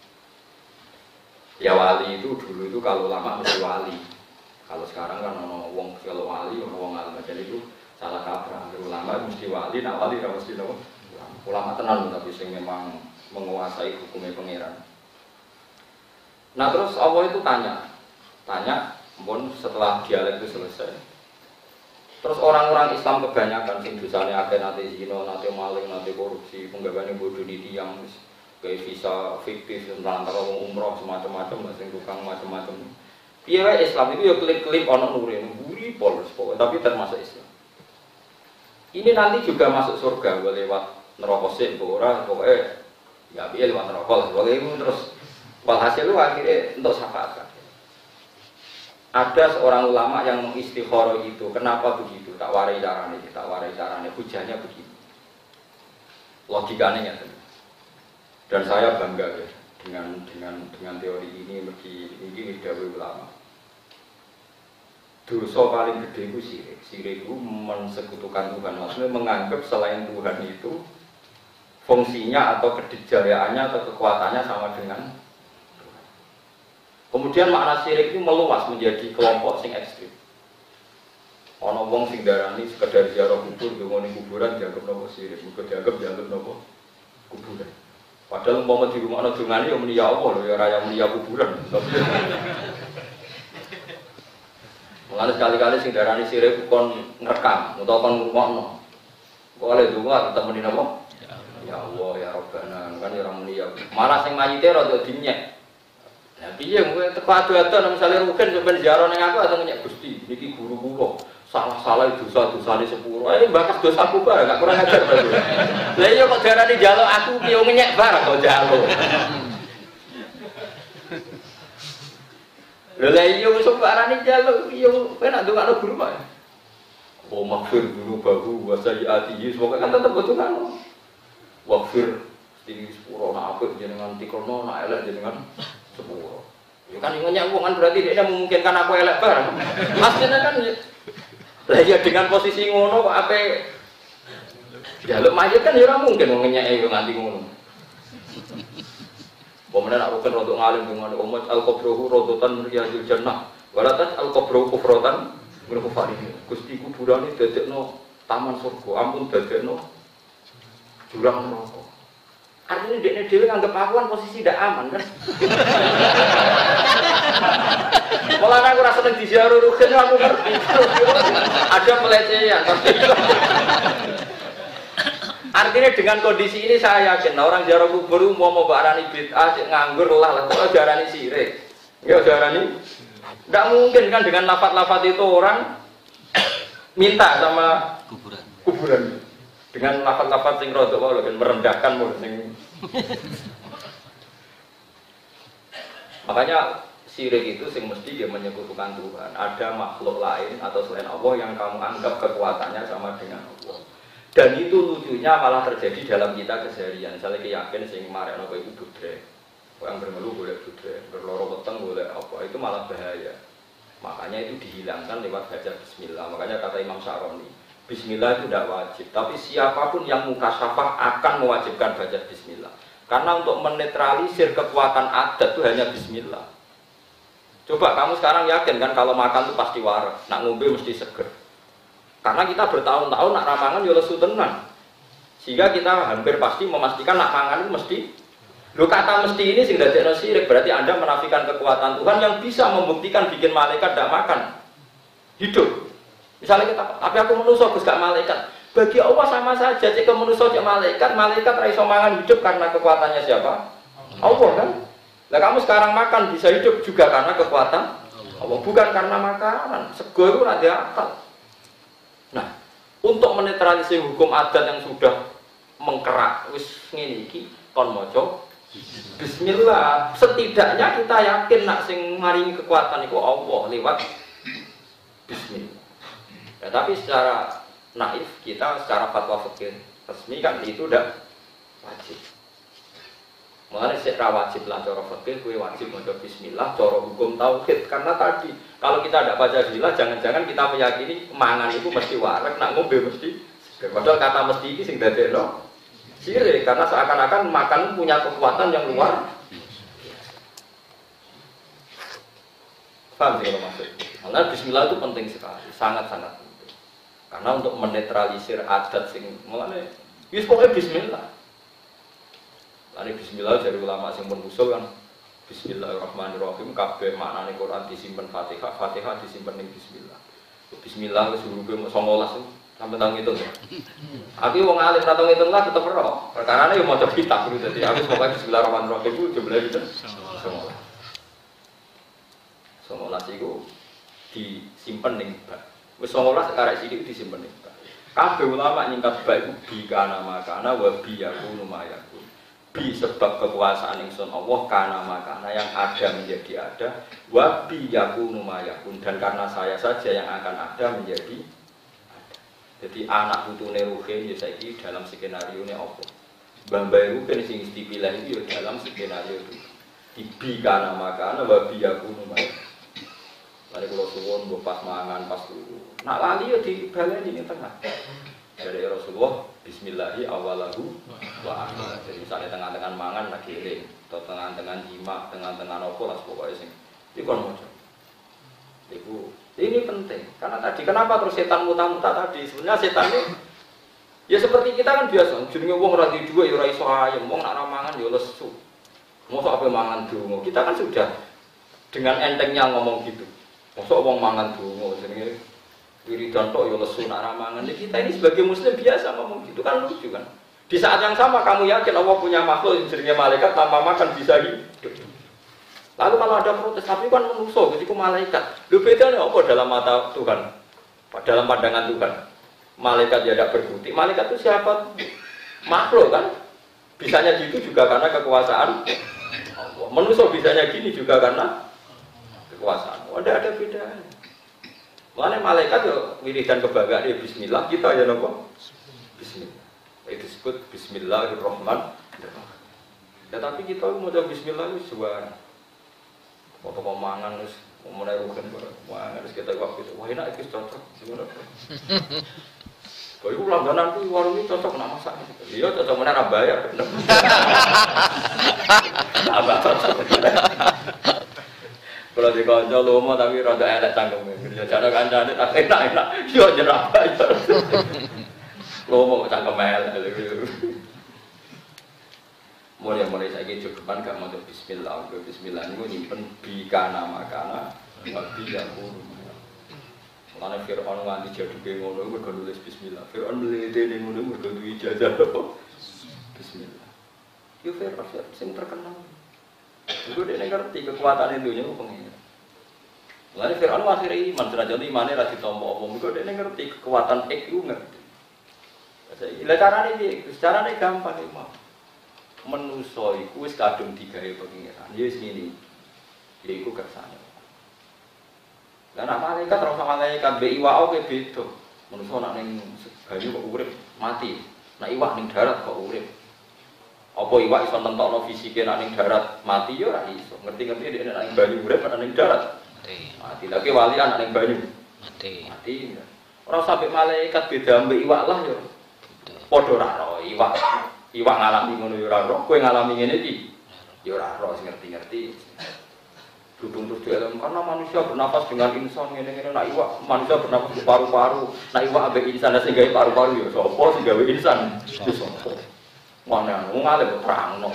Ya wali itu dulu itu kalau lama mesti wali. Kalau sekarang kan ono wong kalau wali ono wong alim. Jadi itu salah kaprah. Ulama mesti wali, nak wali ora mesti nopo. Ulama tenan tapi sing memang menguasai hukumnya pangeran. Nah terus Allah itu tanya, pun setelah dialek itu selesai. Terus orang-orang Islam kebanyakan sing dosane akeh nate zina, nate maling, nate korupsi, penggaweane bodho niki yang kayak visa fiktif tentang wong umroh semacam-macam sing tukang macam-macam. Piye wae Islam itu ya klik-klik ana nure, mburi pol pokoknya tapi termasuk Islam. Ini nanti juga masuk surga lewat neraka sik ora pokoknya ya piye lewat neraka pokoknya terus walhasil lu akhirnya untuk syafaat. Ada seorang ulama yang mengistikharah itu, kenapa begitu? Tak warai carane, hujahnya begitu. Logikanya ya. Dan saya bangga ya dengan teori ini begini dawuh ulama. Dosa paling gede itu syirik. Syirik itu mensekutukan Tuhan. Maksudnya menganggap selain Tuhan itu fungsinya atau kedikjayaannya atau kekuatannya sama dengan Tuhan. Kemudian makna syirik itu meluas menjadi kelompok sing ekstrim. Ana wong sing darani sekedar ziarah kubur, ndonga ning kuburan dianggap nopo syirik, muga dianggap nopo kuburan. Padahal umpama di rumah ana dongane ya muni ya Allah lho ya raya muni ya kuburan. Mulane sekali-kali sing darani sirik kon ngrekam utawa kon ngrungokno. Kok oleh donga tetep muni napa? Ya Allah ya Rabbana kan ora muni ya. Malah sing mayite rada dinyek. Lah piye kowe teko adu-adu misale rugen sampeyan ziarah ning aku atau nyek Gusti niki guru kula. Salah-salah dosa-dosane sepuro. Bakas dosaku bareng gak kurang ajar berarti. Lah iya kok diarani njaluk aku piye ngenyek bareng kok njaluk. Lah iya wis kok arani njaluk piye kowe nak ndongakno guru Pak. Oh maghfir dulu bahu wa sayyatihi semoga kan tetep bocungan. Waghfir tinggi sepuro nak apik jenengan tikono nak elek jenengan sepuro. Ya kan ngenyek wong kan berarti dia memungkinkan aku elek bareng. Maksudnya kan lah ya dengan posisi ngono kok ape jaluk mayit kan ya ora mungkin wong ngenyeke nganti ngono. Pemenang nak rukun rodok ngalim dengan umat al-qabruhu rodotan riyadil jannah. Walatas al-qabruhu kufrotan min kufarin. Gusti kuburane dadekno taman surga, ampun dadekno jurang neraka. Artinya dekne dhewe nganggep aku kan posisi ndak aman kan. Malah aku rasa seneng diziarah rugen aku ngerti. Ada pelecehan. Artinya dengan kondisi ini saya yakin orang ziarah kubur mau barani bid'ah nganggur lah kok diarani syirik. Ya diarani enggak mungkin kan dengan lafaz-lafaz itu orang minta sama kuburan. Dengan lafaz-lafaz sing rada wae lho merendahkan sing. Makanya syirik itu sing mesti dia menyekutukan Tuhan. Ada makhluk lain atau selain Allah yang kamu anggap kekuatannya sama dengan Allah. Dan itu lucunya malah terjadi dalam kita keseharian. Misalnya keyakin sing marekno kowe iku budre. Yang bermeluh boleh budre, berloro weteng boleh apa, itu malah bahaya. Makanya itu dihilangkan lewat baca bismillah. Makanya kata Imam Syaroni, bismillah itu tidak wajib. Tapi siapapun yang mukasyafah akan mewajibkan baca bismillah. Karena untuk menetralisir kekuatan adat itu hanya bismillah. Coba kamu sekarang yakin kan kalau makan itu pasti waras, nak ngombe mesti seger. Karena kita bertahun-tahun nak ramangan ya lesu tenan. Sehingga kita hampir pasti memastikan nak mangan itu mesti. Loh kata mesti ini sing dadekno syirik berarti Anda menafikan kekuatan Tuhan yang bisa membuktikan bikin malaikat tidak makan. Hidup. Misalnya kita, tapi aku manusia Gus gak malaikat. Bagi Allah sama saja jika manusia cek malaikat ra iso mangan hidup karena kekuatannya siapa? Allah kan? Lah kamu sekarang makan bisa hidup juga karena kekuatan Allah, bukan karena makanan. Sego itu ada akal. Nah, untuk menetralisir hukum adat yang sudah mengkerak wis ngene iki kon maca bismillah. Setidaknya kita yakin nak sing maringi kekuatan itu Allah lewat bismillah. Ya, tapi secara naif kita secara fatwa fikih resmi kan itu udah wajib. Mulane sik ra wajib lah cara fikih kowe wajib maca bismillah cara hukum tauhid karena tadi kalau kita tidak baca bismillah jangan-jangan kita meyakini mangan itu mesti warak nak ngombe mesti padahal kata mesti iki sing dadekno sirik karena seakan-akan makan punya kekuatan yang luar biasa. Paham sih kalau maksud? Karena bismillah itu penting sekali, sangat-sangat penting. Karena untuk menetralisir adat sing mulane wis pokoke bismillah. Lani bismillah dari ulama sing pun usul kan bismillahirrahmanirrahim kabeh maknane Quran disimpen Fatihah, Fatihah disimpen ning bismillah. Bismillah wis hurufe 19 sampai tang ngitung ya. Aku wong alim ra tau ngitung lah tetep ora. Perkarane yo maca kitab kudu dadi aku pokoke bismillahirrahmanirrahim iku jumlah itu 19. 19 iku disimpen ning bak. Wis 19 karek sithik disimpen ning bak. Kabeh ulama nyingkat bak iku bi kana makana wa bi yakunu mayakun. Bi sebab kekuasaan ingsun Allah kana makana yang ada menjadi ada wa bi yakunu mayakun dan karena saya saja yang akan ada menjadi ada. Jadi anak putune Ruhin ya saiki dalam skenario ne apa? Mbah-mbah Ruhin sing dipilih iki ya dalam skenario itu. Di bi kana makana wa bi yakunu mayakun. Mari kula suwun mbok pas mangan pas turu. Nak lali ya dibaleni ning tengah. Dari Rasulullah bismillahi awalahu wa akhir. Jadi misalnya tengah-tengah mangan lagi eling atau tengah-tengah jima, tengah-tengah nopo lah pokoknya sing iki kon maca. Ini penting karena tadi kenapa terus setan muta-muta tadi? Sebenarnya setan ini ya seperti kita kan biasa, jenenge wong ora di dhuwit ya ora iso ayem, wong nak mangan ya lesu. Mosok ape mangan donga. Kita kan sudah dengan entengnya ngomong gitu. Mosok wong mangan donga jenenge wiridan tok ya lesu nak ramangan. Kita ini sebagai muslim biasa ngomong gitu kan lucu kan. Di saat yang sama kamu yakin Allah punya makhluk yang jenenge malaikat tanpa makan bisa hidup. Lalu kalau ada protes tapi kan manusa gitu malaikat. Lho bedane apa dalam mata Tuhan? Dalam pandangan Tuhan. Malaikat ya tidak berkutik. Malaikat itu siapa? Makhluk kan. Bisanya gitu juga karena kekuasaan Allah. Manusa bisanya gini juga karena kekuasaan. Ada bedanya. Mana malaikat yo wiridan kebanggaan ya bismillah kita ya nopo bismillah. Itu disebut bismillahirrahmanirrahim. Ya tapi kita mau coba bismillah itu suara. Foto mangan terus mulai rugen mangan terus kita waktu itu wah enak itu cocok gimana? Kalau itu langganan tuh warung ini cocok nak masak. Iya cocok mana ra bayar. Apa cocok. Kalau di kanca lomo tapi rada elek cangkeme. Ya jane kancane tak enak-enak. Yo nyerah bayar. Lomo cangkem elek. Mulai saiki cukupan gak maca bismillah. Bismillah niku nyimpen bi kana makana wa bi yakun. Mulane Fir'aun nganti jaduke ngono mergo nulis bismillah. Fir'aun mlete ning ngono mergo duwe ijazah bismillah. Yo Fir'aun sing terkenal. Itu dia ngerti kekuatan itu nya pengen. Lalu Fir'aun akhirnya iman, derajat imannya rasi tombol omong. Itu dia ngerti kekuatan itu ngerti. Jadi caranya gampang imam. Menuso iku wis kadung digawe pengiran. Ya wis ngene. Ya iku kersane. Lah nek malaikat ora sama malaikat be iwak oke beda. Menuso nek ning banyu kok urip mati. Nek iwak ning darat kok urip. Apa iwak iso nentokno fisike nek ning darat mati ya ora iso. Ngerti-ngerti nek ning banyu urip nek ning darat mati. Lagi wali anak ning banyu mati. Mati. Ora sampe malaikat beda mbek iwak lah ya. Padha ora ro iwak ngalami ngono ya ora ro. Kowe ngalami ngene iki ya ora ro sing ngerti-ngerti. Dudung terus dalam karena manusia bernapas dengan insan ngene-ngene nek iwak manusia bernapas paru-paru. Nek iwak ambek insan sing gawe paru-paru ya sapa sing gawe insan? Sapa? Mana ngalih terangno.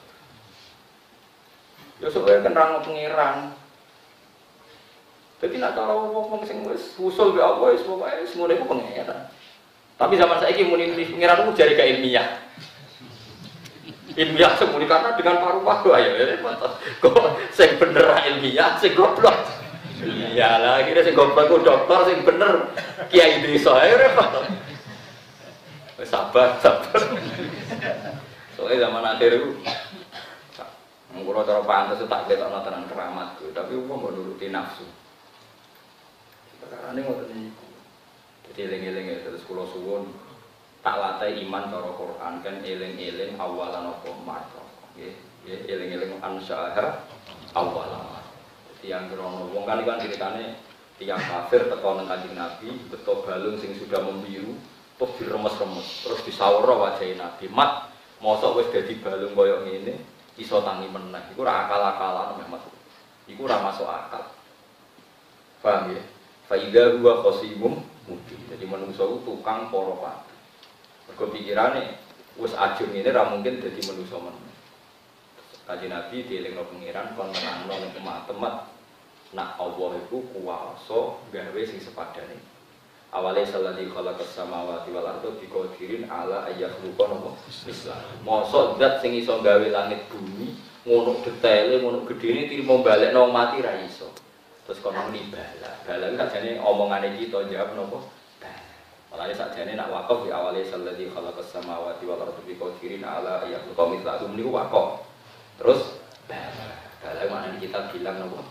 Ya supaya kan terang pengiran. Jadi nak cara wong sing wis usul be apa wis pokoke semono iku pengiran. Tapi zaman saiki muni pengiran ku jare gak ilmiah. ilmiah semua karena dengan paru-paru ayo kok sing bener ilmiah sing goblok. Iyalah kira sing goblok ku dokter sing bener kiai desa ae repot. Sabar. Soalnya zaman akhir itu mengurus cara pantas tak ketokno tenan keramatku, tapi wong mbok nuruti nafsu. Perkarane ngoten niku. Jadi eling-eling terus kula suwun tak latih iman cara Quran kan eling-eling awalan apa marko. Nggih, eling-eling ansyaha awalan. Jadi yang krono wong kan ceritane tiyang kafir teko nang Kanjeng Nabi, beto balung sing sudah membiru, terus diremes-remes, terus disawara wajah Nabi. Mat, mosok wis dadi balung koyo ngene, iso tangi meneh. Iku ora akal-akalan Mas. Iku ora masuk akal. Paham ya? Fa idza huwa qasimum mubin. Jadi manungsa ku tukang para pati. Mergo pikirane wis ajur ngene ora mungkin dadi manungsa meneh. Kanjeng Nabi dielingno pengiran kon nerangno ning temat-temat nak Allah iku kuwasa gawe sing sepadane. Awalnya salladzi khalaqas samawati wal arda biqadirin ala ayakhluqa misla. Mosok zat sing iso gawe langit bumi ngono detaile ngono gedene trimo balekno mati ra iso. Terus kono muni bala sakjane omongane kita jawab napa? Malane sakjane nak wakaf di awalnya salladzi khalaqas samawati wal arda biqadirin ala ayakhluqa misla niku wakaf. Terus bala maknane kita bilang napa?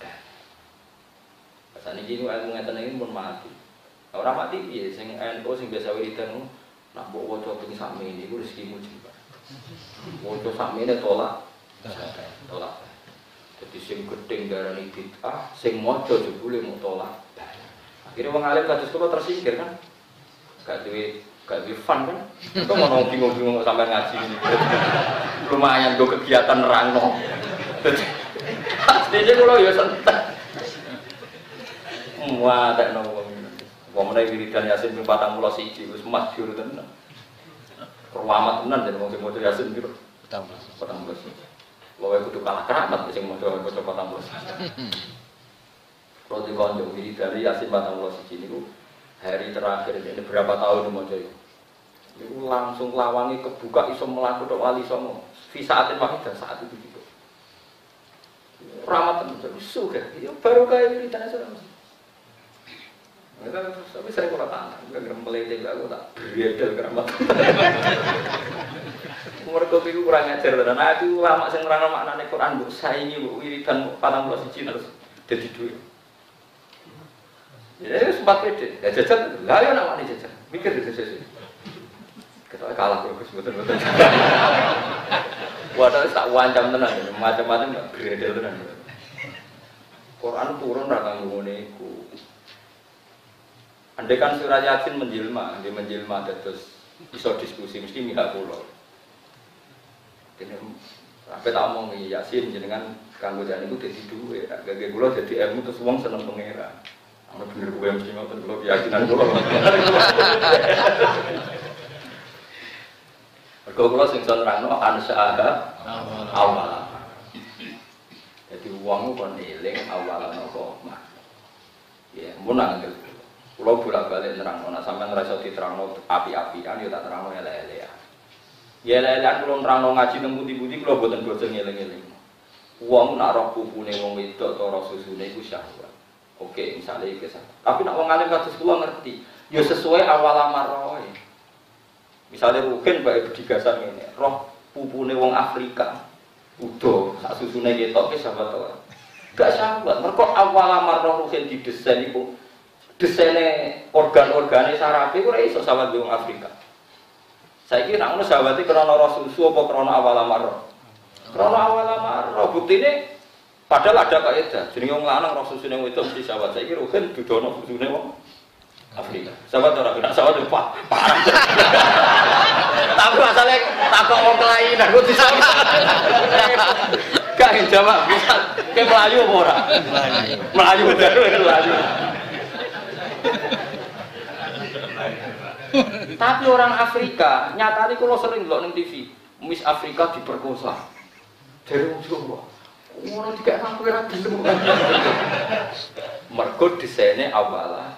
Pasane iki ilmu ngeten iki pun mati. Ora mati piye sing NU sing biasa wiridan nak mbok waca ping sakmene iku rezekimu jembar. Waca sakmene tolak. Dadi sing gedeng darani bid'ah, sing maca jebule mau tolak. Akhire wong alim kados kula tersingkir kan. Gak duwe fun kan. Kok mau bingung-bingung sampai ngaji ini. Lumayan go kegiatan nerangno. Dadi asline kula ya sentek. Wah, tak nopo. Wong menawa wiridan Yasin ping 41 wis masyhur tenan. Ruwamat tenan yen wong sing maca Yasin piro? 14. Loe kudu kalah keramat sing maca 14. Kalau di konco wiridan Yasin 41 niku hari terakhir ini berapa tahun maca iku. Niku langsung lawange kebuka iso mlaku tok wali songo. Fi saatin wahidah saat itu gitu. Rahmat tenan sugih. Ya baru kaya wiridan Yasin. Tapi saya kurang tahan, enggak melete aku tak beredel keramat. Mereka itu kurang ajar dan aku lama sing nerangno maknane Quran mbok saingi mbok wiridan 41 terus dadi duit. Ya sempat pede, ya jajan, lah ya nak wani jajan. Mikir jajan. Ketok kalah kok betul-betul. Wadah tak wancam tenan, macam-macam beredel tenan. Quran turun ra kanggo ngene iku. Andai kan surah Yasin menjelma terus iso diskusi mesti mihak kula. Dene apa tak omong Yasin jenengan kanggo jan niku dadi duwe, gage kula dadi ilmu terus wong seneng pangeran. Ana bener kowe mesti ngoten kula keyakinan kula. Mergo kula sing nerangno ansyaha awal. Jadi wong kon eling awalan apa mah. Ya, mun nang kalau bolak-balik nerangno, nak sampean ora iso diterangno api-apian, ya tak terangno elek-elekan. Ya elek-elekan kalau nerangno ngaji nang pundi-pundi, kalau boten bosen ngeling-eling. Wong nak roh pupune wong wedok atau roh susune iku syahwat. Oke, misalnya iki sah. Tapi nak wong alim kados kula ngerti, ya sesuai awal amaroe. Misalnya mungkin bae bedigasan ngene, roh pupune wong Afrika, udo sak susune ketok ki syahwat ora. Gak syahwat, mergo awal amaroe sing didesain iku desainnya organ-organnya sarape itu iso sahabat di Afrika. Saya kira nak sahabat itu kerana roh susu apa kerana awal amarah. Kerana awal amarah bukti ini padahal ada kaidah. Jadi orang lanang roh susu yang itu mesti sahabat. Saya kira kan dudono susunya orang Afrika. Sahabat orang kena sahabat itu parah. Tapi masalahnya takut orang lain aku disama. Gak jawab bisa ke Melayu apa ora? Melayu betul Melayu. Tapi orang Afrika, nyatane kula sering ndelok ning TV, Miss Afrika diperkosa. Dari wong Jawa. Ngono dikek nang kowe ra gelem. Mergo desainnya awala.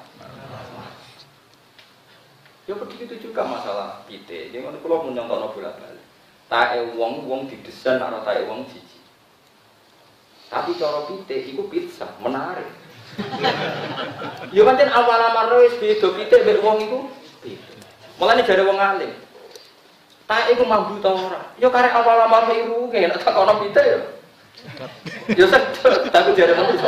Ya begitu juga masalah pite. Jadi kula mun nyontokno bolak-balik. tae wong didesain ana tae wong jiji. Tapi cara pitik iku pizza, menarik. Ya pancen awal amar wis beda pitik mek wong iku. Mulane jare wong alim. Tae iku mambu ta ora? Ya karek awal amar iru nek tak ana pitik ya. Ya sedek, tapi jare manusa.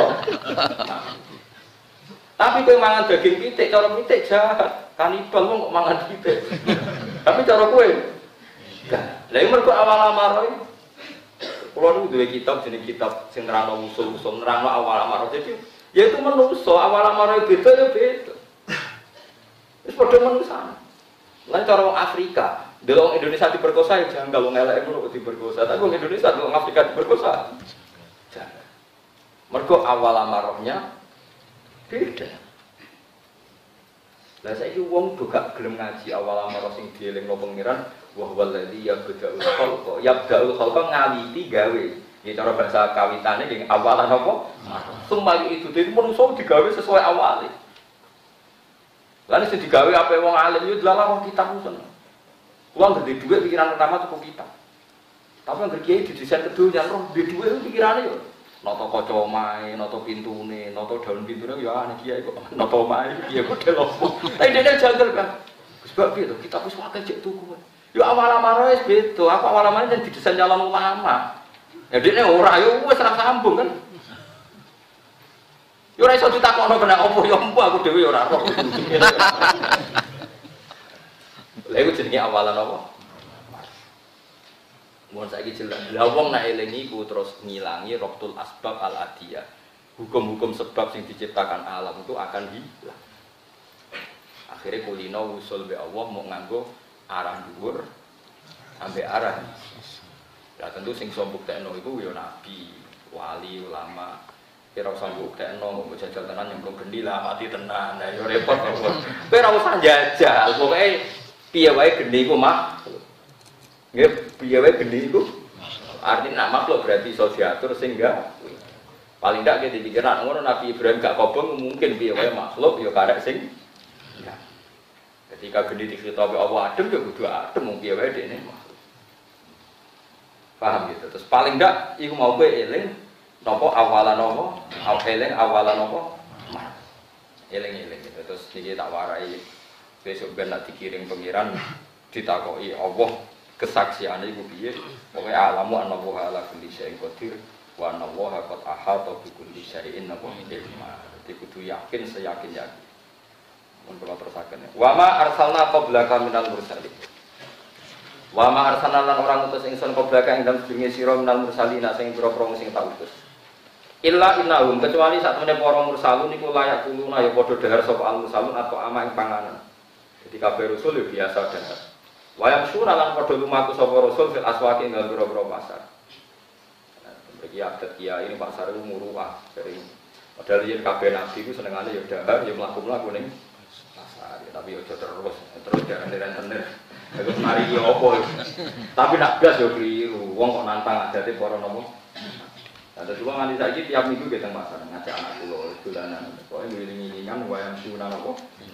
Tapi kowe mangan daging pitik, cara pitik jahat. Kanibal wong kok mangan pitik. Tapi cara kowe lha iki mergo awal amar iki. Kulo niku duwe kitab jenenge kitab sing nerangno usul-usul, nerangno awal amar. Jadi ya itu manusa, awal amar beda ya beda. Wis padha manusa. Lan cara wong Afrika, delok Indonesia diperkosa ya janggal wong elek ngono kok diperkosa. Tapi wong Indonesia delok Afrika diperkosa. Jangan. Mergo awal amarnya beda. Lah saiki wong do gak gelem ngaji awal amar sing dielingno pengiran wa wallazi yabda'ul khalqa yabda'ul khalqa ngawiti gawe. Ya cara bahasa kawitane nggih awalan apa? Sumali itu dadi manusa digawe sesuai awale. Lah nek digawe ape wong alim yo delalah wong kitab usen. Wong gede dhuwit pikiran pertama tuku kitab. Tapi yang kiai didesain kedunya roh di dhuwit pikirane yo nata kaca omahe, nata pintune, nata daun pintune ya ana kiai kok nata omahe piye model opo. Tapi dene janggal kan. Sebab piye to kitab wis akeh cek tuku. Yo awal-awal wis beda, apa awal-awal jan didesain calon ulama. Ya dene ora yo wis ora sambung kan. Yo ora iso ditakokno kena opo yo empu aku dhewe yo ora roh. Lha iku jenenge awalan apa? Mun saiki jelas. Lah wong nek eling iku terus ngilangi raqtul asbab al-adiyah. Hukum-hukum sebab yang diciptakan alam itu akan hilang. Akhirnya kulino usul be Allah mau nganggo arah dhuwur sampai arah. Ya tentu sing sombuk tekno iku ya nabi, wali, ulama. Kira usah mbok tekno mbok jajal tenan nyemplung gendi lah mati tenan. Nah yo repot kok. Kowe ora usah jajal. Pokoke piye wae gendi iku mak. Nggih, piye wae gendi iku. Artinya makhluk berarti iso diatur sehingga paling ndak ke dipikiran ngono Nabi Ibrahim gak kobong mungkin piye wae makhluk ya karek sing ya. Ketika geni dikhitabi Allah adem ya kudu adem mung piye wae dekne makhluk. Paham gitu. Terus paling ndak iku mau kowe eling napa awalan apa? Eling awalan apa? Eling-eling gitu. Terus iki tak warai besok ben nak dikirim pengiran ditakoki Allah kesaksiane iku piye? Pokoke alamu annahu ala kulli syai'in qadir. Wa nawaha qad ahata bi kulli syai'in ilma. Dadi kudu yakin seyakin-yakin. Mun kula terusaken. Wa ma arsalna qablaka minal mursalin. Wa ma arsalna lan orang utus ingsun qablaka ing dalem sedurunge sira minal mursalin sing pira-pira sing tak utus. Illa innahum kecuali sak temene para mursalun niku layak kuluna ya padha dahar sapa al mursalun atau ama ing panganan. Jadi kabeh rasul ya biasa dahar. Wa yamsuna lan padha lumaku sapa rasul fil aswaqi ing dalem pira-pira pasar. Iki adat kiai ini pasar itu muruah sering. Padahal yen kabeh nabi ku senengane ya dahar ya mlaku-mlaku ning pasar. Ya, tapi aja terus jangan rentenir. Aku mari yo opo. Tapi nak blas yo kliru. Wong kok nantang adate para nomo. Ada juga nganti saiki tiap minggu kita pasar ngajak anak kula dolanan. Pokoke ngiling-ngilingan wayang sunan apa?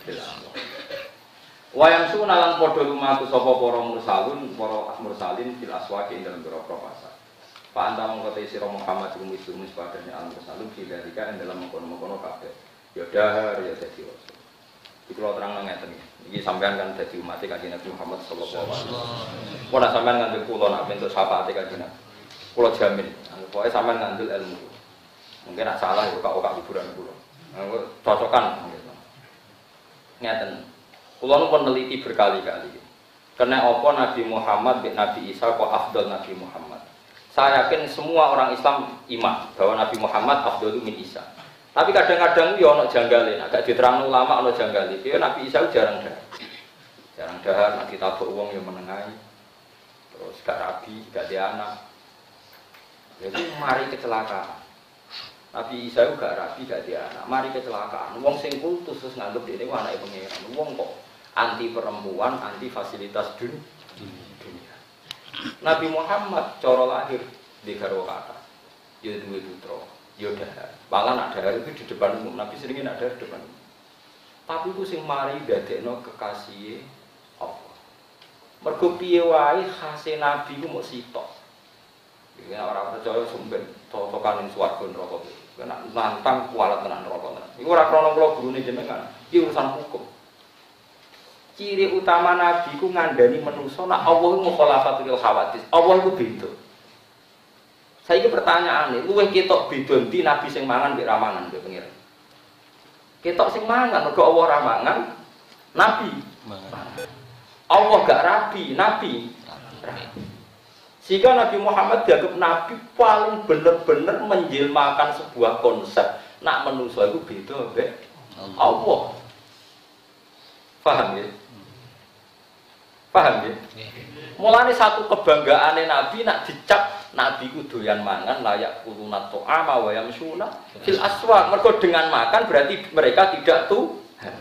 Wayang sunan lan padha lumaku sapa para mursalun, para mursalin fil aswaqi ing dalem pira-pira pasar. Pak Anta mengkotai sira Muhammad jeung Muslim sepadane al-mursalun fidalika ing dalam mengkono-mengkono kabeh. Ya dahar ya dadi rasul. Iki kula terangno ngeten iki. Iki sampean kan dadi umat Kanjeng Nabi Muhammad sallallahu alaihi wasallam. Ora sampean ngandel kula nak bentuk syafaate Kanjeng Nabi. Kula jamin, pokoke sampean ngandel ilmu. Mungkin nak salah ya kok hiburan kula. Cocokan gitu. Ngeten. Kula nu peneliti berkali-kali. Karena apa Nabi Muhammad bin Nabi Isa kok afdal Nabi Muhammad. Saya yakin semua orang Islam iman bahwa Nabi Muhammad afdalu min Isa. Tapi kadang-kadang yo ana janggale, agak diterangno ulama ana janggale. Piye Nabi Isa jarang dahar. Jarang dahar nek ditabuk wong yo menengahi. Terus gak rabi, gak di anak. Jadi mari kecelakaan. Nabi Isa itu gak rabi, gak di anak. Mari kecelakaan. Wong sing kultus terus nganggep dene anake pangeran. Wong kok anti perempuan, anti fasilitas dunia. Nabi Muhammad cara lahir di garwa kata. Ya duwe putra, ya dahar. Malah nak dahar itu di depan umum. Nabi sering nak dahar di depan umum. Tapi itu sing mari dadekno kekasih Allah. Mergo piye wae khase nabi ku mok sitok. Iki ora percaya sumben totokan ning swarga neraka. Kena nantang kualat tenan neraka tenan. Iku ora krana kula gurune jenengan. Iki urusan hukum. Ciri utama nabi ku ngandani manusa nek Allah mukhalafatul khawatis. Allah ku beda. Saiki pertanyaane, luwih ketok beda ndi nabi sing mangan mbek ra mangan mbek pengiran. Ketok sing mangan mergo Allah ra mangan, nabi mangan. Allah gak rabi, nabi rabi. Sehingga Nabi Muhammad dianggap nabi paling bener-bener menjelmakan sebuah konsep nak manusia itu beda mbek Allah. Paham ya? Paham ya? Mulane satu kebanggaane nabi nak dicap nabi ku doyan mangan layak kuluna ta'ama wa yamsuna fil aswaq. Mergo dengan makan berarti mereka tidak Tuhan.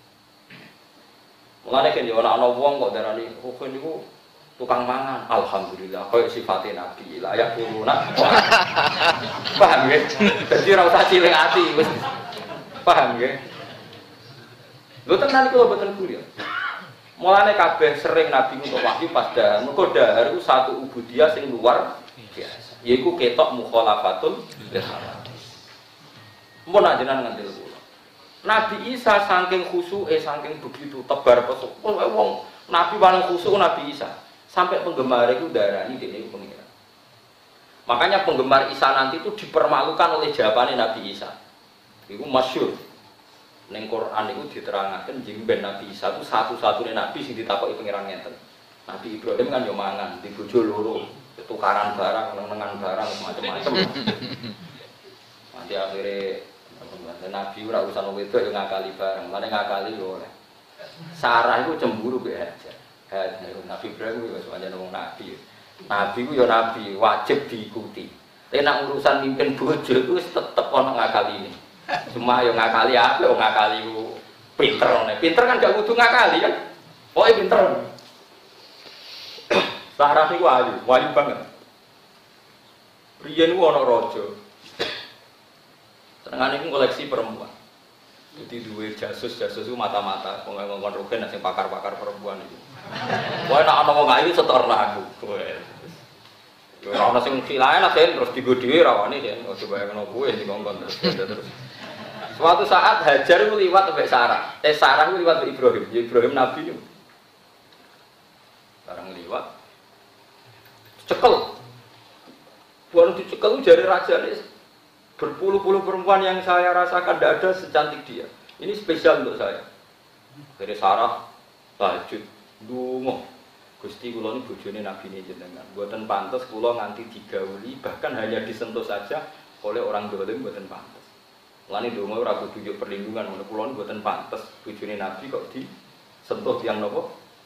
Mulane kan yo ana wong kok darani kok niku tukang mangan, alhamdulillah koyo sifate nabi layak kuluna. Paham ya? Dadi ora usah cilik ati wis. Paham ya? Lho tenan iku mboten kuliah. Mulane kabeh sering nabi untuk wahyu pas dahar. Mergo dahar iku satu ubudiyah sing luar biasa. Yaiku ketok mukhalafatul hadis. Mun ajenan ngandel kula. Nabi Isa saking khusuke saking begitu tebar pesuk. Wong nabi paling khusuk Nabi Isa. Sampai penggemar itu darani dene pengira. Makanya penggemar Isa nanti itu dipermalukan oleh jawabannya Nabi Isa. Iku masyhur. Ning Quran itu diterangkan jemben Nabi Isa itu satu-satunya nabi sing ditakoki pangeran ngenten. Nabi Ibrahim kan yo mangan, di bojo loro, tukaran barang, nengan barang macam-macam. Nanti akhirnya Nabi ora urusan wedok yo ngakali barang, mane ngakali yo oleh. Sarah itu cemburu mbek Hajar. Nabi Ibrahim wis pancen wong nabi. Nabi ku yo nabi, wajib diikuti. Tapi nek urusan mimpin bojo itu tetep ana ngakaline. Cuma yang ngakali apa, yang ngakali itu pinter. Pinter kan gak butuh ngakali kan? Oh iya pinter. Sarah itu wali banget. Rian itu ada rojo. Senengan itu koleksi perempuan. Jadi dua jasus itu mata-mata. Ngomong-ngomong rogen, yang pakar-pakar perempuan itu. Wah nak ana wong ayu setor lah aku. Yo ora ana sing silae lah terus digodhi rawane den. Coba bayangno kuwe dikongkon terus. Suatu saat Hajar itu liwat sampai Sarah. Sarah itu liwat ke Ibrahim. Ibrahim Nabi itu. Sekarang liwat. Cekel. Bukan dicekel jari raja ini. Berpuluh-puluh perempuan yang saya rasakan tidak ada secantik dia. Ini spesial untuk saya. Dari Sarah, tahajud, dungo. Gusti kula ini bojone Nabi ini jenengan. Mboten pantes kula nganti digauli, bahkan hanya disentuh saja oleh orang dolim mboten pantes. Lani donga ora kudu yo perlindungan ngono kula mboten pantes bojone Nabi kok disentuh tiyang napa?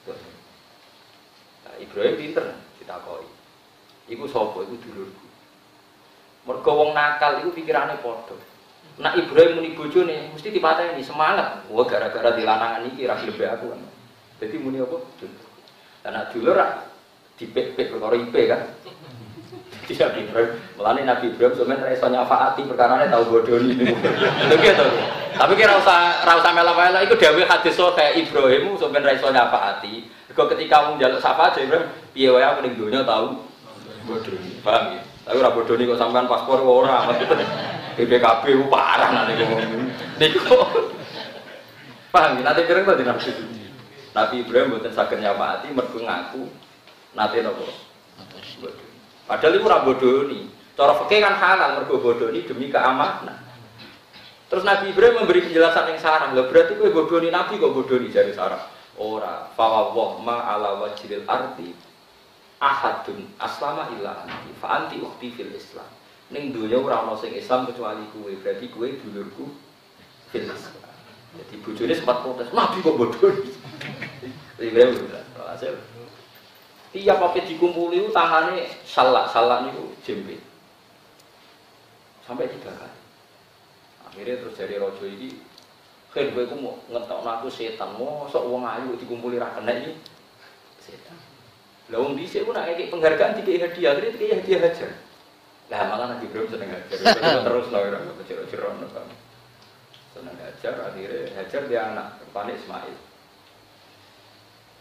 Nah, Ibrahim pinter ditakoki. Iku sapa? Iku dulurku. Mergo wong nakal iku pikirane padha. Nek Ibrahim muni bojone mesti dipateni semangat. Wah gara-gara dilanangan iki ra lebih aku kan. Dadi muni apa? Karena dulur ra dipek-pek perkara IP kan. Tidak Ibrahim, melani Nabi Ibrahim sebenarnya iso nyafaati perkarane tahu bodoni. Lho gitu. Tapi kira usah melo-melo iku dawuh hadis kayak Ibrahim sebenarnya iso nyafaati. Mergo ketika wong njaluk syafaat Ibrahim, piye wae aku ning donya tahu bodoni. Paham ya? Tapi ora bodoni kok sampean paspor ora. BPKB ku parah nanti ngomong. Niku. Paham ya? Nanti kira kok Nabi. Nabi Ibrahim mboten saged nyafaati mergo ngaku nate napa? Padahal itu ora bodoni. Cara fikih kan halal mergo bodoni demi keamanan. Terus Nabi Ibrahim memberi penjelasan yang sarah. Lah berarti kowe bodoni Nabi kok bodoni jare sarah. Ora, fa wa ma ala wajhil ardi ahadun aslama illa anti. Fa anti ukhti fil Islam. Ning donya ora ana sing Islam kecuali kowe. Berarti kowe dulurku fil Islam. Jadi bojone sempat protes, Nabi kok bodoni. Ibrahim hasil. Tiap apa dikumpuli itu tangannya salak itu jembet sampai 3 kali. Akhirnya terus jadi rojo ini, kan gue mau ngetokno aku setan, mosok wong ayu dikumpuli ra kena iki setan. Lah wong dhisik ku nak ngekek penghargaan dikek hadiah, akhirnya dikek hadiah Hajar. Lah malah Nabi Ibrahim seneng Hajar, terus lho ora kecil-kecil ono kan. Seneng Hajar, akhirnya Hajar dia anak rupane Ismail.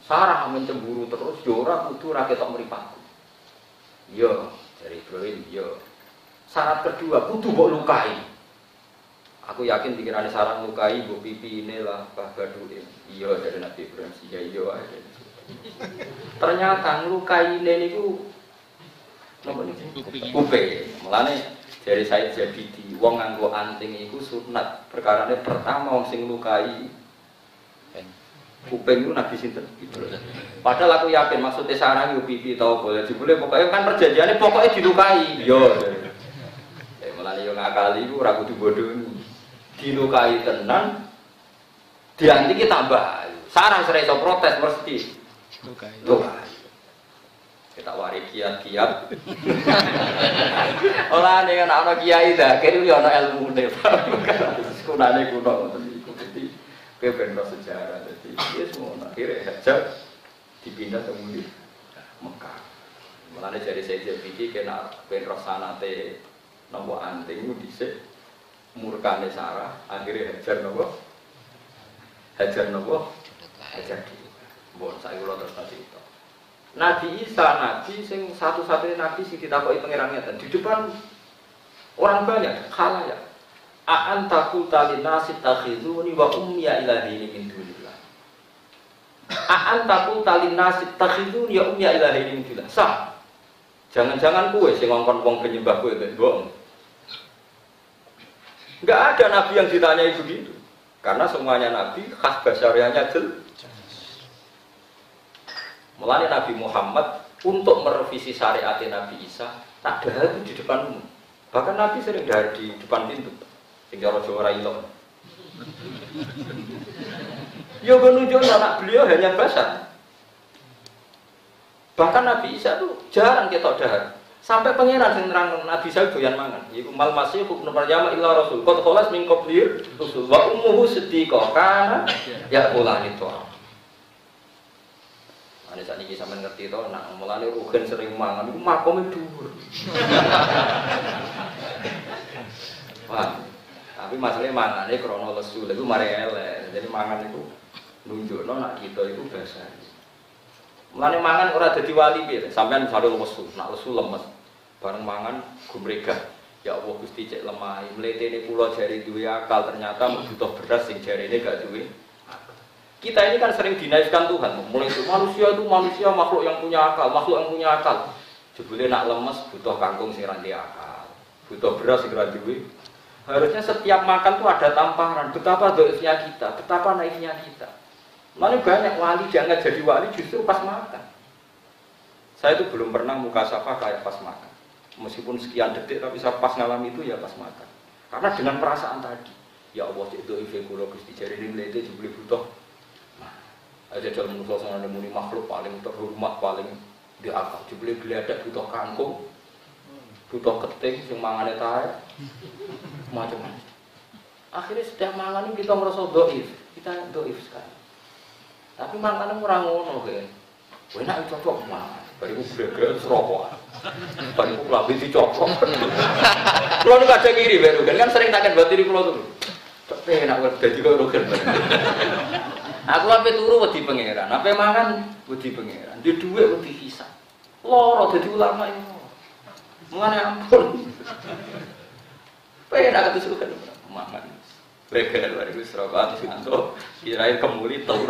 Sarah mencemburu terus, yo ora kudu ra ketok mripatku. Yo, dari Ibrahim, yo. Syarat kedua, kudu mbok lukai. Aku yakin pikirannya Sarah lukai, mbok pipi ini lah, Pak Baduin. Iya, dari Nabi Ibrahim, iya aja. Ternyata ngelukai ini niku napa niki? Kuping. Mulane dari Said Jabidi, wong nganggo anting iku sunat. Perkarane pertama wong sing lukai kuping itu Nabi sinten? Padahal aku yakin maksudnya sarang yo pipi tau boleh jebule pokoknya kan perjanjiannya pokoknya dilukai. Yo. Mulane yo ngakali iku ora kudu bodoni. Dilukai tenan diantiki tambah. Sarang sira iso protes mesti. Lukai. Kita wari kiat-kiat. Ora nek ana kiai dah kene yo ana ilmune. Kunane kuno ngoten iku. Dadi ben sejarah. Iya semua akhirnya Hajar dipindah ke Mekah. Mulane dari saya jadi kena penros sanate nomor anting itu dhisik murkane Sarah akhirnya Hajar nopo Hajar di. Mbon saya kula terus tadi itu. Nabi Isa nabi sing satu-satunya nabi sing ditakoki pangeran ngeten di depan orang banyak khalayak. A'an taqul talinasi takhizuni wa ummiya ilahi min dunillah. A'an taqul talinasi takhizuni ya ummiya ilahi min dunillah. Sah. Jangan-jangan kowe sing ngongkon wong penyembah kowe mbek bohong. Enggak ada nabi yang ditanyai begitu. Karena semuanya nabi khas basyariahnya jelas. Mulane Nabi Muhammad untuk merevisi syariat Nabi Isa tak dahar di depan umum. Bahkan Nabi sering dahar di depan pintu. Sehingga Raja ora ilang. Yo menunjukkan anak beliau hanya basar. Bahkan Nabi Isa itu jarang ketok dahar. Sampai pangeran sing nerang Nabi Isa doyan mangan. Iku mal masih hukum perjama illa rasul. Qad khalas min qablir rasul wa ummuhu siddiqah kana yaqulani to. Ane sakniki sampean ngerti to nak mulane rugen sering mangan iku makome dhuwur. Wah. Tapi masalahnya mangane krana lesu, lha iku mari elek. Jadi mangan itu nunjukno nak kita iku basah. Mulane mangan ora dadi wali piye, sampean sare lesu, nak lesu lemes. Bareng mangan gumregah. Ya Allah Gusti cek lemah. Mletene kula jari duwe akal, ternyata butuh beras sing jarine gak duwe akal. Kita ini kan sering dinaifkan Tuhan. Mulai itu manusia makhluk yang punya akal, makhluk yang punya akal. Jebule nak lemes butuh kangkung sing ra akal. Butuh beras sing ra duwe. Harusnya setiap makan tuh ada tamparan. Betapa dhaifnya kita, betapa naifnya kita. Mana banyak wali diangkat jadi wali justru pas makan. Saya itu belum pernah mukasafah kayak pas makan. Meskipun sekian detik tapi saya pas ngalami itu ya pas makan. Karena dengan perasaan tadi, ya Allah cek dhaife kula Gusti jare mlete jebule butuh. Ada dalam suasana muni makhluk paling terhormat paling di akal. Jebule gledak butuh kangkung. Butuh keting sing mangane tae. Macam-macam. Akhirnya setiap mangan kita merasa doif, kita doif sekali. Tapi mangan ora ngono kan. Enak cocok mangan. Bariku gregek serokok. Bariku lambe dicocok. Kulo nu kadang ngiri baru kan sering takkan buat diri kulo tuh. Tapi enak wae dadi kok rogen. Aku ape turu wedi pangeran, ape mangan wedi pangeran. Di dhuwit wedi hisab. Loro dadi ulama iki. Mulane ampun. Penak ketusuk kan makan. Leger bariku serokok antuk kirain kemuli turu.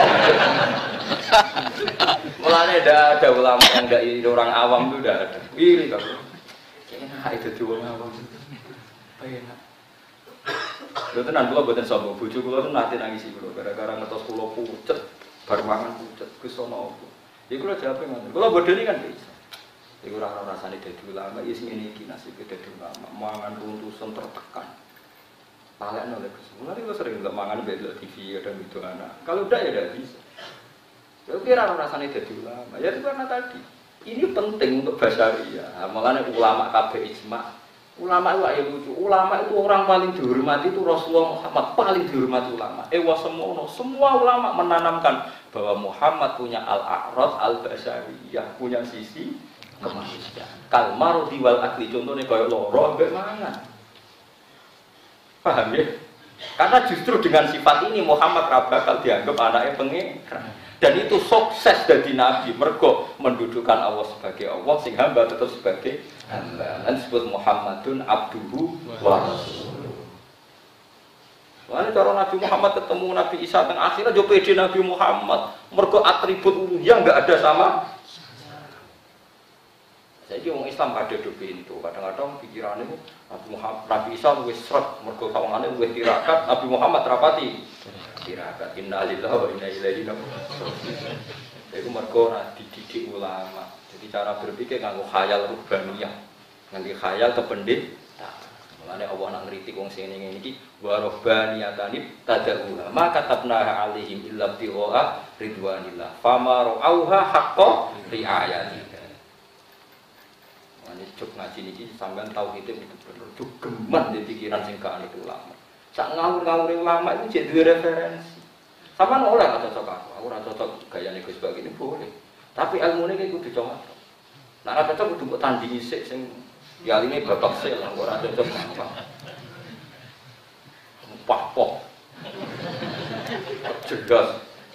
Mulane ada ulama yang enggak orang awam itu udah ada. Iri kamu. Enak itu dua awam. Enak. Lho tenan kula mboten sombong, bojo kula tuh nate nangis iki lho gara-gara ngetos kula pucet, bar mangan pucet Gus ono opo. Iku kula jawab ngono. Kula bodoni kan bisa. Iku ora ana rasane dadi ulama, ya sing ngene iki nasib dadi ulama, mangan runtusan tertekan. Palekno lek Gus. Mulane kula sering ndelok mangan mbek TV ada video anak. Kalau udah ya udah bisa. Ya kira ora rasane dadi ulama. Ya itu karena tadi. Ini penting untuk basyariah. Mulane ulama kabeh ijma. Ulama itu ayo lucu. Ulama itu orang paling dihormati itu Rasulullah Muhammad, paling dihormati ulama. Semua ulama menanamkan bahwa Muhammad punya al-a'rad al-basyariyah, punya sisi kemanusiaan. Kal mardi wal akli, contohnya kayak loro ambek mangan. Paham ya? Karena justru dengan sifat ini Muhammad bakal dianggap anaknya pengeran. Dan itu sukses dari Nabi, mergo mendudukan Allah sebagai Allah, sing hamba tetap sebagai hamba. Dan disebut Muhammadun abduhu wa rasuluh. Wah, cara Nabi Muhammad ketemu Nabi Isa teng akhirnya jo pede Nabi Muhammad, mergo atribut uluhiyah enggak ada sama. Jadi orang Islam ada dua pintu. Kadang-kadang pikirannya Nabi Isa luwih sret, mergo sawangane luwih tirakat, Nabi Muhammad rapati tirakat. Innalillahi wa inna ilaihi raji'un. Iku mergo ora dididik ulama. Jadi cara berpikir nganggo khayal rubbaniyah. Nganggo khayal kependeta. Mulane Allah nak ngritik wong sing ngene iki wa rabbaniyatani tad'uha ma katabnaha alaihim illa tiwa ridwanillah fama ra'auha haqqa ri'ayati. Ini cuk ngaji niki sampean tauhid itu bener cuk geman di pikiran sing kaane ulama. Sak ngawur-ngawur ulama itu jadi duwe referensi. Sampeyan ora cocok aku ora cocok gayane Gus Bak ini boleh. Tapi ilmune iki kudu cocok. Nek ora cocok kudu mbok tandingi sik sing ya ini bapak sik lah ora cocok apa. Pah-pah. Cerdas.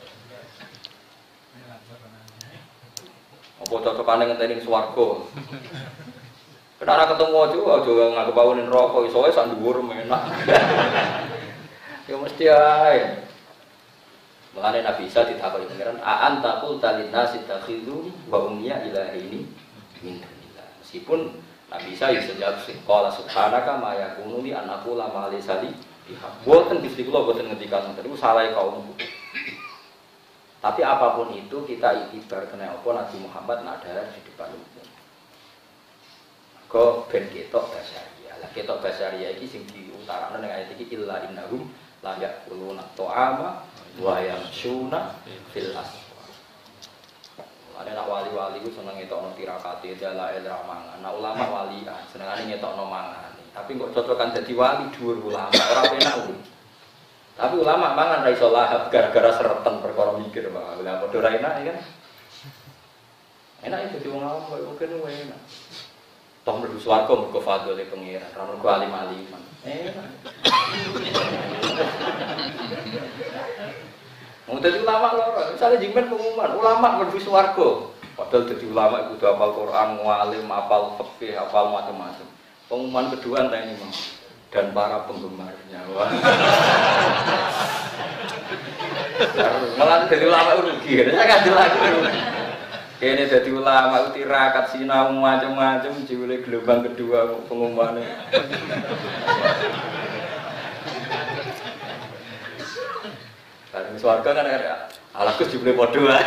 Apa cocokane ngenteni swarga. Kenara ketemu aja nganggep awune neraka iso wae sak dhuwur enak. Ya mesti ae. Mulane Nabi Isa ditakoki pangeran, "Aan taqul talinnas takhidhu wa ummiya ilahi min dunillah." Meskipun Nabi Isa iso jawab qala subhanaka ma yakunu li an aqula ma laysa li bihaq. Boten Gusti kula boten ngendikan ngoten, iku salah kaum. Tapi apapun itu kita iktibar kena apa Nabi Muhammad ada di depan umum. Kok ben ketok basaria. Lah ketok basaria iki sing diutarakno ning ayat iki illa innahum la yaquluna ta'ama wa yamshuna fil aswaq. Ada nak wali-wali ku seneng ngetokno tirakate dalail ramangan. Nah ulama wali senengane ngetokno mangan. Tapi kok cocokan dadi wali dhuwur ulama ora penak ku. Tapi ulama mangan ra iso lahap gara-gara sereten perkara mikir wae. Lah padha ra enak kan. Enak itu wong awam koyo mungkin enak. Toh mlebu swarga mergo fadhole pengiran, ora mergo alim-aliman. Wong dadi ulama loro, misale jimen pengumuman, ulama mlebu swarga. Padahal dadi ulama iku kudu hafal Quran, ngalim, hafal fikih, hafal macam-macam. Pengumuman kedua entah ini Mang dan para penggemarnya. Wah. Malah dadi ulama rugi, saya kadel lagi. Kene dadi ulama tirakat sinau macam-macam jebule gelombang kedua pengumumane. Karena swarga kan ala Gus jebule padha wae.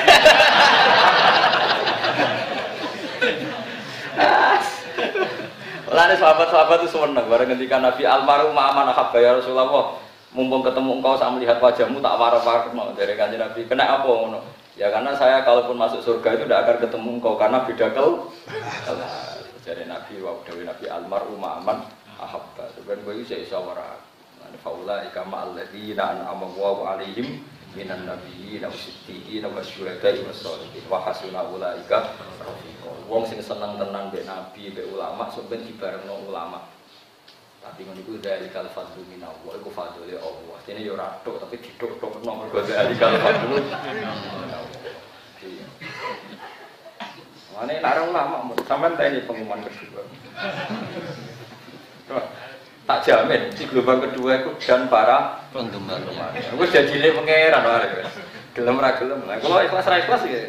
Lane sahabat-sahabat itu seneng bareng ketika Nabi almarhum aman habba ya Rasulullah. Mumpung ketemu engkau sak melihat wajahmu tak warep-warepno dari Kanjeng Nabi. Kena apa ngono? Ya karena saya kalaupun masuk surga itu tidak akan ketemu engkau karena beda kel. Jadi Nabi Dewi Nabi almarhum aman ahabba. Sebenarnya gue bisa ora. Faula ikama alladzina an'ama Allahu alaihim minan nabiyyin was-siddiqin wasyuhada'i was-sholihin wa hasuna ulaika rafiqa. Wong sing seneng tenan mbek nabi, mbek ulama sampeyan dibarengno ulama. Tapi ngono iku zalikal fadlu minallah, iku fadlule Allah. Dene yo ora tok tapi didok-dokno mergo zalikal fadlu. Mane nek ulama sampean tani pengumuman kedua. Tak jamin di gelombang kedua itu dan para penggemar. Aku janjine pangeran wae. Gelem ra gelem. Lah kalau ikhlas ra ikhlas ya.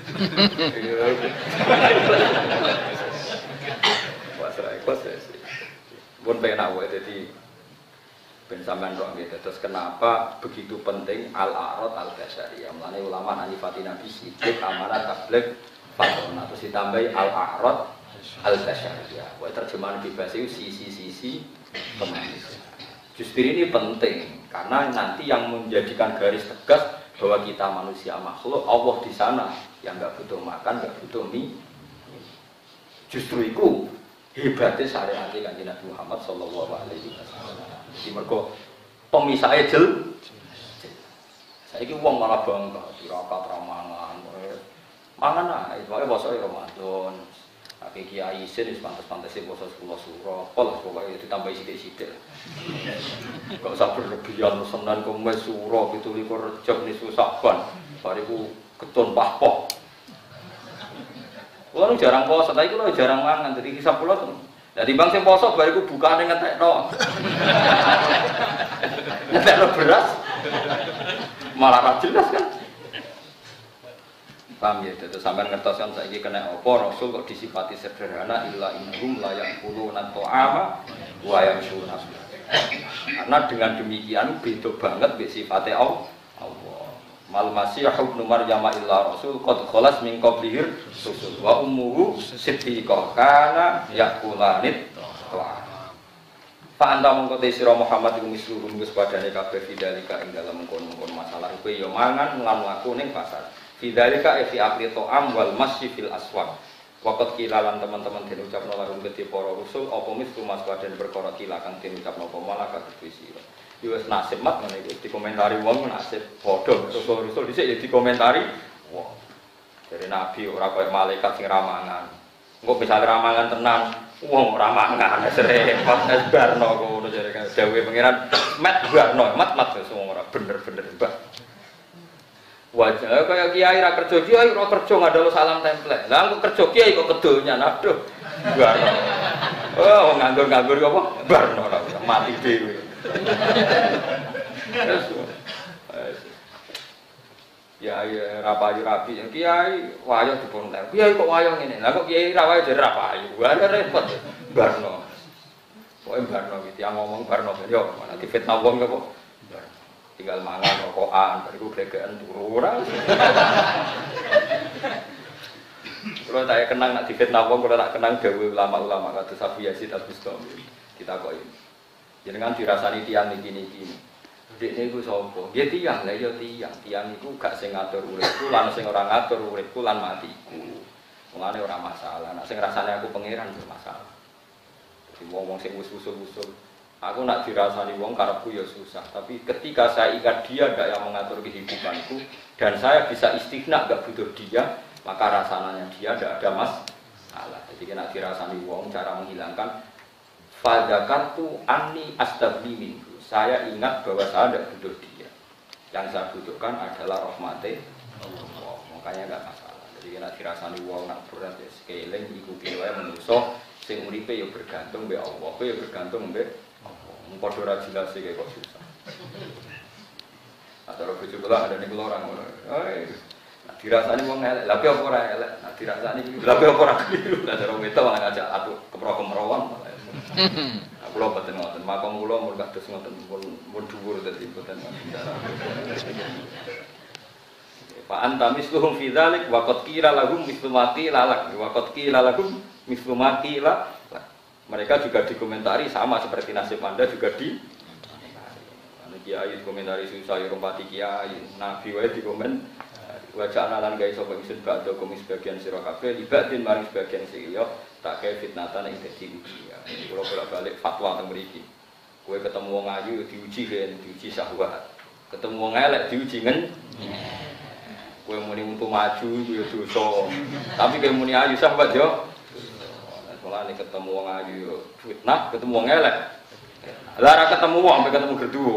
Wah, ra ikhlas ya. Pun penak wae dadi ben sampean roh gitu. Terus kenapa begitu penting al-a'rad al-basyariyah? Mulane ulama nalifati Nabi sidik amanat tabligh fatona terus ditambahi al-a'rad al-basyariyah. Wae terjemahan bebas itu sisi-sisi kemanusiaan. Justru ini penting karena nanti yang menjadikan garis tegas bahwa kita manusia makhluk, Allah di sana yang nggak butuh makan, nggak butuh mie. Justru itu hebatnya syariat Kanjeng Nabi Muhammad sallallahu alaihi wasallam. Di mergo pemisahnya jel. Saiki wong malah bangga tirakat ramangan. Mangan ae, wae poso Ramadan. Aki kiai isin wis pantes-pantese poso 10 suro. Pola pokoke ditambahi sithik-sithik. Kok usah berlebihan Senin Kamis suro 17 Rejab niku Saban. Bariku ketun pahpoh. Kulo jarang poso, tapi kulo jarang mangan. Jadi hisab kulo tuh. Jadi bang sing poso bariku bukane ngetekno. Ngetekno beras. Malah ra jelas kan. Paham ya, itu sampai ngertosan saiki kena apa Rasul kok disifati sederhana illa innahum la yaquluna ta'ama wa yamshuna. Karena dengan demikian beda banget mbek sifate Allah. Mal masih ibnu Maryam illa rasul qad khalas min qablihir rusul wa ummuhu siddiqah kana yaqulanit ta'ama. Fa anta mongko te sira Muhammad iku misluhum wis padane kabeh fidalika ing dalem mengkon-mengkon masalah kowe ya mangan lan mlaku ning pasar. Fidalika fi akli ta'am wal masyi fil aswaq. Waqat kilalan teman-teman den ucapno larung gede para rusul apa mislu mas badan perkara kilakan den ucapno apa malaikat kuwi. Ya wis nasib mat ngene iki dikomentari wong nasib padha rusul-rusul dhisik ya dikomentari wong. Dari nabi ora kaya malaikat sing ramangan. Engko misale ramangan tenan wong ora mangan repot barno ngono jare dawuhe pangeran mat barno mat wis wong ora bener-bener mbah. Wajah kaya kiai ra kerja kiai ora kerja ngadalo salam template. Lah kok kerja kiai kok kedonyan aduh. Barno. Oh nganggur-nganggur apa? Barno ora mati dhewe. Ya rapayu-rapi yang kiai wayah diponten. Kiai kok wayah ngene. Lah kok kiai ra wayah jare rapayu. Ada repot. Barno. Pokoke barno iki yang ngomong barno yo mana difitnah wong kok. Tinggal mangan rokokan, bariku gregekan turu ora. Kalau saya kenang nak difitnah wong, kalau tak kenang dawuh ulama-ulama kados Abu Yazid Al-Bustami. Ditakoki. Jenengan dirasani tiyang niki-niki. Dekne iku sapa? Nggih tiyang, lha ya tiyang. Tiyang iku gak sing ngatur uripku lan sing ora ngatur uripku lan matiku. Mulane ora masalah. Nek sing rasane aku pangeran bermasalah. Dadi wong-wong sing wis usul-usul aku nak dirasani wong karepku ya susah, tapi ketika saya ingat dia gak yang mengatur kehidupanku dan saya bisa istighna gak butuh dia, maka rasanya dia gak ada masalah. Jadi nak dirasani wong cara menghilangkan fadakartu anni astabli minhu. Saya ingat bahwa saya gak butuh dia. Yang saya butuhkan adalah rahmate Allah. Makanya gak masalah. Jadi nak dirasani wong nak berat ya sekeliling iku wae menungso sing uripe ya bergantung mbek Allah, ya bergantung mbek padha ora jelas iki kok susah. Atau bojo kula ada ning kula orang ngono. Nek dirasani wong elek, lha apa ora elek? Nek dirasani iki lha apa ora kliru. Lah cara wetok malah ngajak atuh kepro-kemrowan. Aku lho boten ngoten, makom kula mun kados ngoten mun dhuwur dadi boten. Fa anta misluhum fi dzalik wa qad qila lahum mislu ma qila lak wa qad qila lahum mislu ma qila. Mereka juga dikomentari sama seperti nasib Anda juga di kiai dikomentari susah rompati kiai nabi wae dikomen wajah analan guys sapa isun badhe komis bagian sira kabeh libatin maring sebagian sira tak kaya fitnatan ing dadi ujian. Kula bolak-balik fatwa teng mriki. Kowe ketemu wong ayu diuji kan diuji syahwat. Ketemu wong elek diuji ngen. Kowe muni untuk maju ya dosa. Tapi kowe muni ayu syahwat yo mulane ketemu wong ayu fitnah, ketemu wong elek. Lah ora ketemu wong, sampai ketemu gerduwo.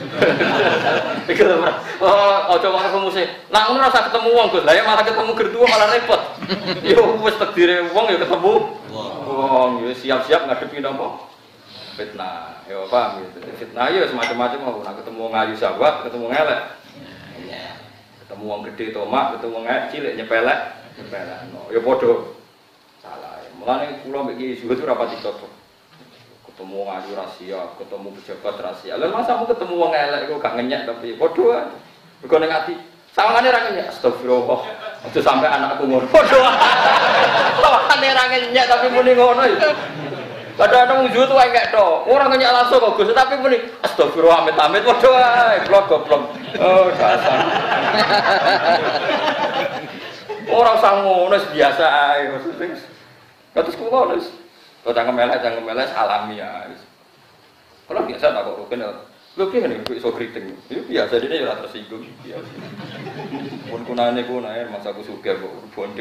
Oh, aja kok ketemu sih. Lah ngono ora ketemu wong, Gus. Lah ya malah ketemu gerduwo malah repot. Yo wis takdire wong ya ketemu wong, ya siap-siap ngadepi napa? Fitnah. Yo paham ya. Fitnah ya semacam-macam kok. Nek ketemu wong ayu sahabat, ketemu wong elek. Ketemu wong gede tomak, ketemu wong cilik nyepelek. Ya padha salah. Mulane kula mbek iki juga ora pati cocok. Ketemu wong ayu rahasia, ketemu pejabat rahasia. Lah masa mau ketemu wong elek kok gak ngenyek tapi padha wae. Mergo ning ati sawangane ra ngenyek. Astagfirullah. Aja sampe anakku ngono. Padha wae. Sawangane ra ngenyek tapi muni ngono ya. Kadang-kadang wujud tuh kayak to. Ora ngenyek langsung kok Gus, tapi muni astagfirullah amit-amit padha wae. Goblok. Oh, dasar. Ora usah ngono biasa ae maksudnya. Kados kula wis kok cangkem elek alami ya. Kalau biasa tak kok rugen lho piye ngene kok iso kriting. Ya biasa dene ora tersinggung biasa. Pun kunane masa aku sugih kok bonding.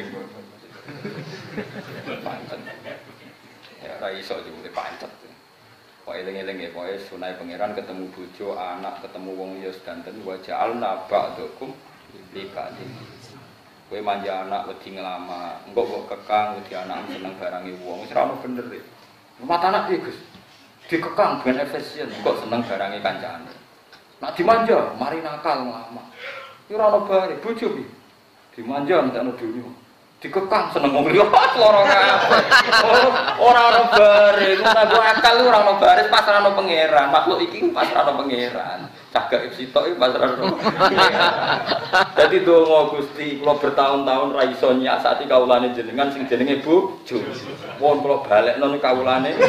Pancet. Ya ora iso dibule pancet. Kok eling-eling ya pokoke sunai pangeran ketemu bojo, anak, ketemu wong liya sedanten wa ja'alna ba'dakum Dikali. Kowe manja anak wedi ngelama, engko kok kekang wedi anak seneng barange wong. Wis ora ono bener e. Mata anak iki Gus. Dikekang ben efisien, kok seneng barange kancane. Nak dimanja, mari nakal ngelama. Iki ora ono bare bojo piye? Dimanja entekno dunyo. Dikekang seneng wong liya lara kabeh. Ora ono bare, ngono akal ora ono bare, pasrahno pangeran. Makhluk iki pasrahno pangeran. Cagak sitok iki pasrahno. Dadi donga Gusti, kula bertahun-tahun ra iso nyiasati kawulane jenengan sing jenenge bojo. Mohon kula balekno kawulane.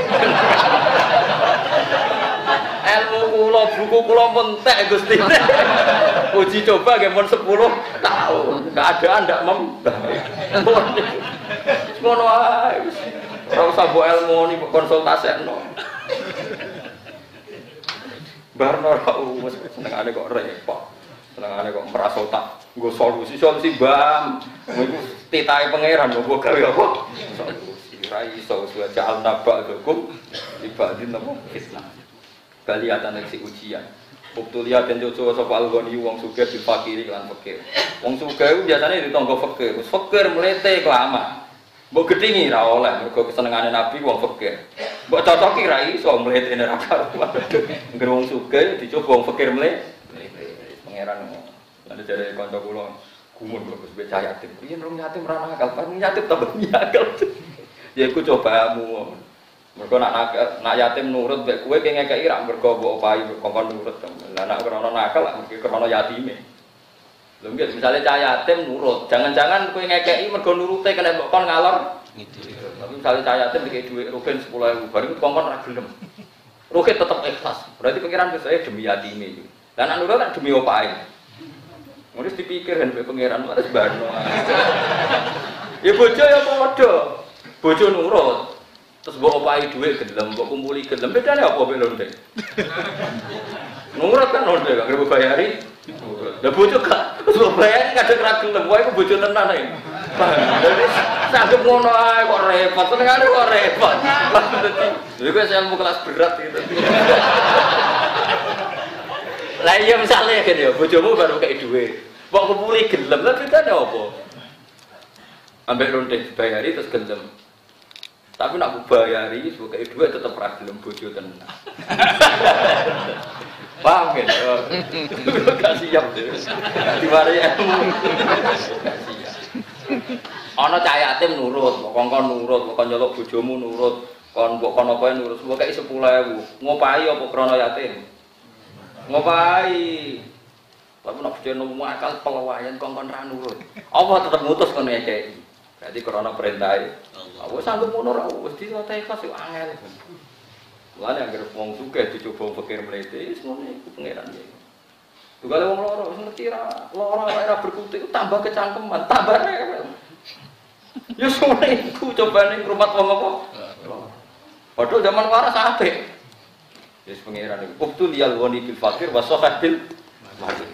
Ilmu kula, buku kula mentek Gusti. Uji coba nggih pun 10 tahun. Keadaan ndak membah. Ngono ae. Ora usah mbok ilmu ni konsultasekno. Barno ra wis senengane kok repot. Senengane kok merasota. Nggo solusi bam. Iku titahe pangeran kok gawe apa? Solusi ra iso suwaja al-nabak hukum dibanding napa fitnah. Kaliatan si ujian. Waktu lihat dan jojo sapa algoni wong sugih bil fakiri lan fakir. Wong sugih biasane ditangga fakir. Wis fakir mlete kelamaan. Mbok gedhingi ra oleh mergo kesenengane Nabi wong fakir. Mbok cocoki ra iso mletene ra karuan. Ngger wong sugih dicoba wong fakir mlete. Pangeran ngono. Lan jare kanca kula gumun kok wis becah yatim. Riyen rong yatim ra nakal, kan yatim tambah nyakal. Ya iku cobamu. Mergo nak yatim nurut mek kowe ki ngekeki ra mergo mbok opahi kongkon nurut. Lah nek krana nakal lak mergo krana yatime. Lho nggih misale cah yatim nurut, jangan-jangan kowe ngekeki mergo nurute kena mbok kon ngalor ngidul. Tapi misale cah yatim dikek dhuwit rugen 10.000 bareng kongkon ra gelem. Rugen tetep ikhlas. Berarti pengiran wis saya demi yatime iki. Lah nek nurut kan demi opahe. Wis dipikir kan pengiran wis barno. Ya bojo ya padha. Bojo nurut. Terus mbok opahi dhuwit gelem, mbok kumpuli gelem, bedane apa mek lonte? Nurut kan lonte, gak grebo bayari. Lah bojo gak, terus bayari kadang ra gelem, wae ku bojo tenan ae. Dadi saged ngono ae kok repot, senengane kok repot. Dadi lha kok ilmu kelas berat gitu. Lah iya misale kan ya, bojomu baru kei dhuwit. Mbok kumpuli gelem, lah bedane apa? Ambek lonte bayari terus gelem. Tapi nak bayari sebagai dua tetap ragilem bojo tenan. Paham kan? Gak siap deh. Diwari ilmu. Gak siap. Ana cah yatim nurut, kongkon nurut, kongkon nyeluk bojomu nurut, kon mbok kono kowe nurut, sebagai 10.000. Ngopahi apa krana yatim? Ngopahi. Tapi nak bojo nemu akal pelawayan kongkon ra nurut. Apa tetep mutus kono ngekeki? Berarti korona perintah aku sanggup ngono ra wis dilatih kelas yo angel. Mulane anggere wong sugih dicoba pikir mlete wis ngono iku pangeran iki. Tugale wong loro wis ngerti ra lara ora berkutik tambah kecangkeman, tambah rewel. Yo ngono iku cobane ngrumat wong apa? Padahal zaman waras apik. Wis pangeran iki. Uktul yal ghani bil fakir wa sahabil mari.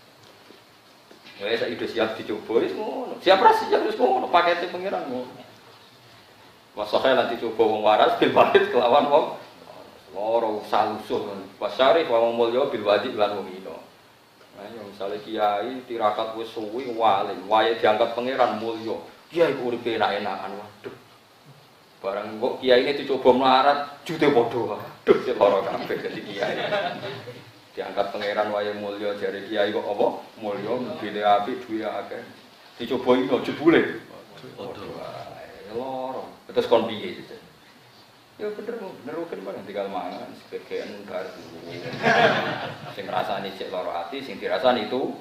Saya itu siap dicoba, siap rasi siap terus ngono paketnya pengiran ngono. Masaknya nanti coba wong waras bil balik kelawan wong loro salusuh. Wasyarif wong mulya bil wajib lan wong ino. Nah, misalnya kiai tirakat wis suwi walim, wae diangkat pengiran mulya. Kiai uripe enak-enakan waduh. Barang kok kiai ini dicoba melarat jute padha. Waduh, lara kabeh dadi kiai. Diangkat pangeran wae mulya jare kiai kok apa mulya mbile apik duwe akeh dicoba ino jebule padha wae loro terus kon piye ya bener kan bareng tinggal mangan sebagian baru sing rasane cek lara ati sing dirasani itu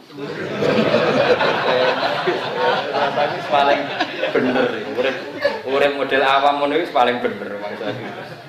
rasane paling bener urip model awam ngono wis paling bener maksudnya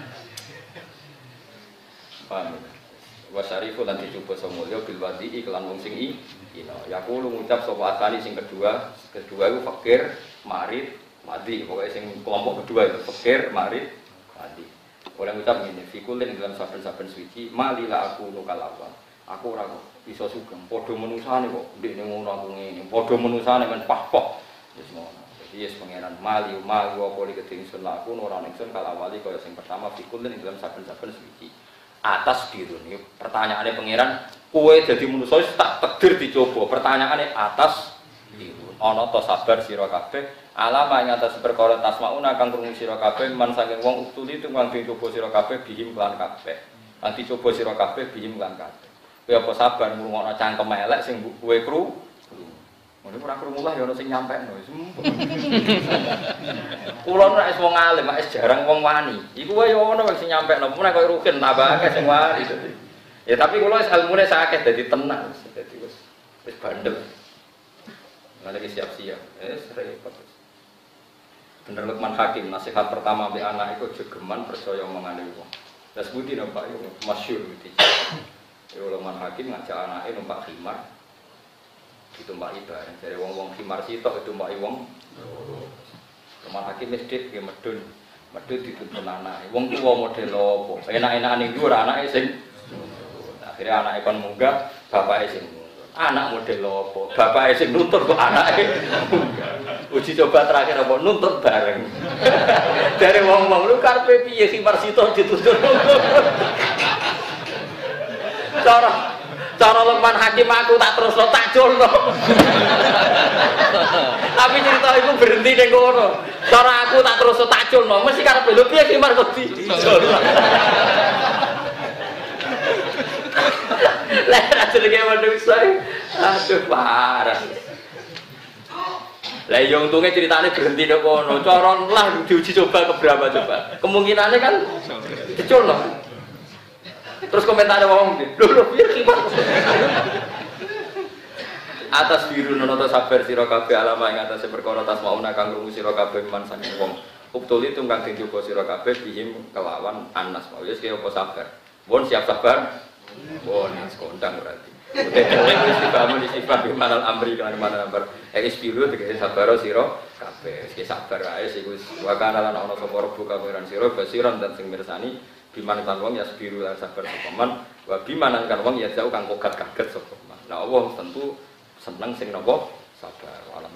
paham. Wasarifu lan dicoba samulya bil wadi iklan wong sing ino yaqulu ngucap sapa asani sing kedua iku fakir marid madi pokoke sing kelompok kedua itu fakir marid madi ora ngucap ngene fikulin dalam saben-saben suci malila aku nukalawan aku ora iso sugeng padha menusane kok ndekne ngono aku ngene padha menusane men pah-pah wis ngono dadi yes pangeran mali apa iki keding sun aku ora ning sun kalawali kaya sing pertama fikulin dalam saben-saben suci atas biru nih. Pertanyaannya pangeran, kue jadi manusia tak takdir dicoba. Pertanyaannya atas biru. Ono to sabar sira kabeh. Alama ing atas perkara tasmauna kang krungu sira kabeh man saking wong utuli itu kang dicoba sira kabeh bihim lan kabeh. Lan dicoba sira kabeh bihim lan kabeh. Kowe apa sabar ngrungokno cangkem elek sing kowe kru. Ngono ora krungu lah ya ono sing nyampekno wis. Kulo nek wis wong alim, wis jarang wong wani. Iku wae yo ono sing nyampekno, mun kok rugen tambah akeh sing wani. Ya tapi kulo wis ilmune sakit dadi tenang, dadi wis bandel. Lagi siap-siap, repot. Bener Lukman Hakim, nasihat pertama be anak itu jegeman percaya omongane wong. Lah sebuti nampak yo masyhur gitu. Lukman Hakim ngajak anake numpak khimar. Ditumpaki bareng jare wong-wong khimar sitok ditumpaki wong. Lukman Hakim wis dik ge medun. Medun dituntun anake. Wong tuwa model opo? Enak-enakan ning dhuwur anake sing akhirnya anake kon munggah, bapake sing anak model apa? Bapake sing nuntut kok anake. Uji coba terakhir apa nuntut bareng. Dari wong-wong lu karepe piye khimar sitok dituntut. Cara Lukman Hakim aku tak terusno tak culno. Tapi cerita iku berhenti ning kono. Cara aku tak terusno tak culno, mesti karepe lho piye khimar kok diculno. Lah jenenge manusa. Aduh parah. Lah yo untunge ceritane berhenti nek kono. Cara lah diuji coba keberapa coba. Kemungkinannya kan diculno. Terus komentar wong, lho piye khimar. Atas biru nono sabar sira kabeh alama ing atase perkara tasmauna kang krungu sira kabeh man saking wong. Uktuli tunggang sing coba sira kabeh bihim kelawan anas. Wis kaya apa sabar. Pun siap sabar. Bon, kondang berarti. Udah istiqamah istiqamah di mana amri kan mana ambar. Biru tegese sabar sira kabeh. Wis sabar ae sing wis wakana lan ana sapa rebu kawiran sira basiran dan sing mirsani biman kan wong ya biru lan sabar sopaman wa biman kan wong ya jauh kang kogat kaget sopaman. Nah Allah tentu seneng sing napa sabar.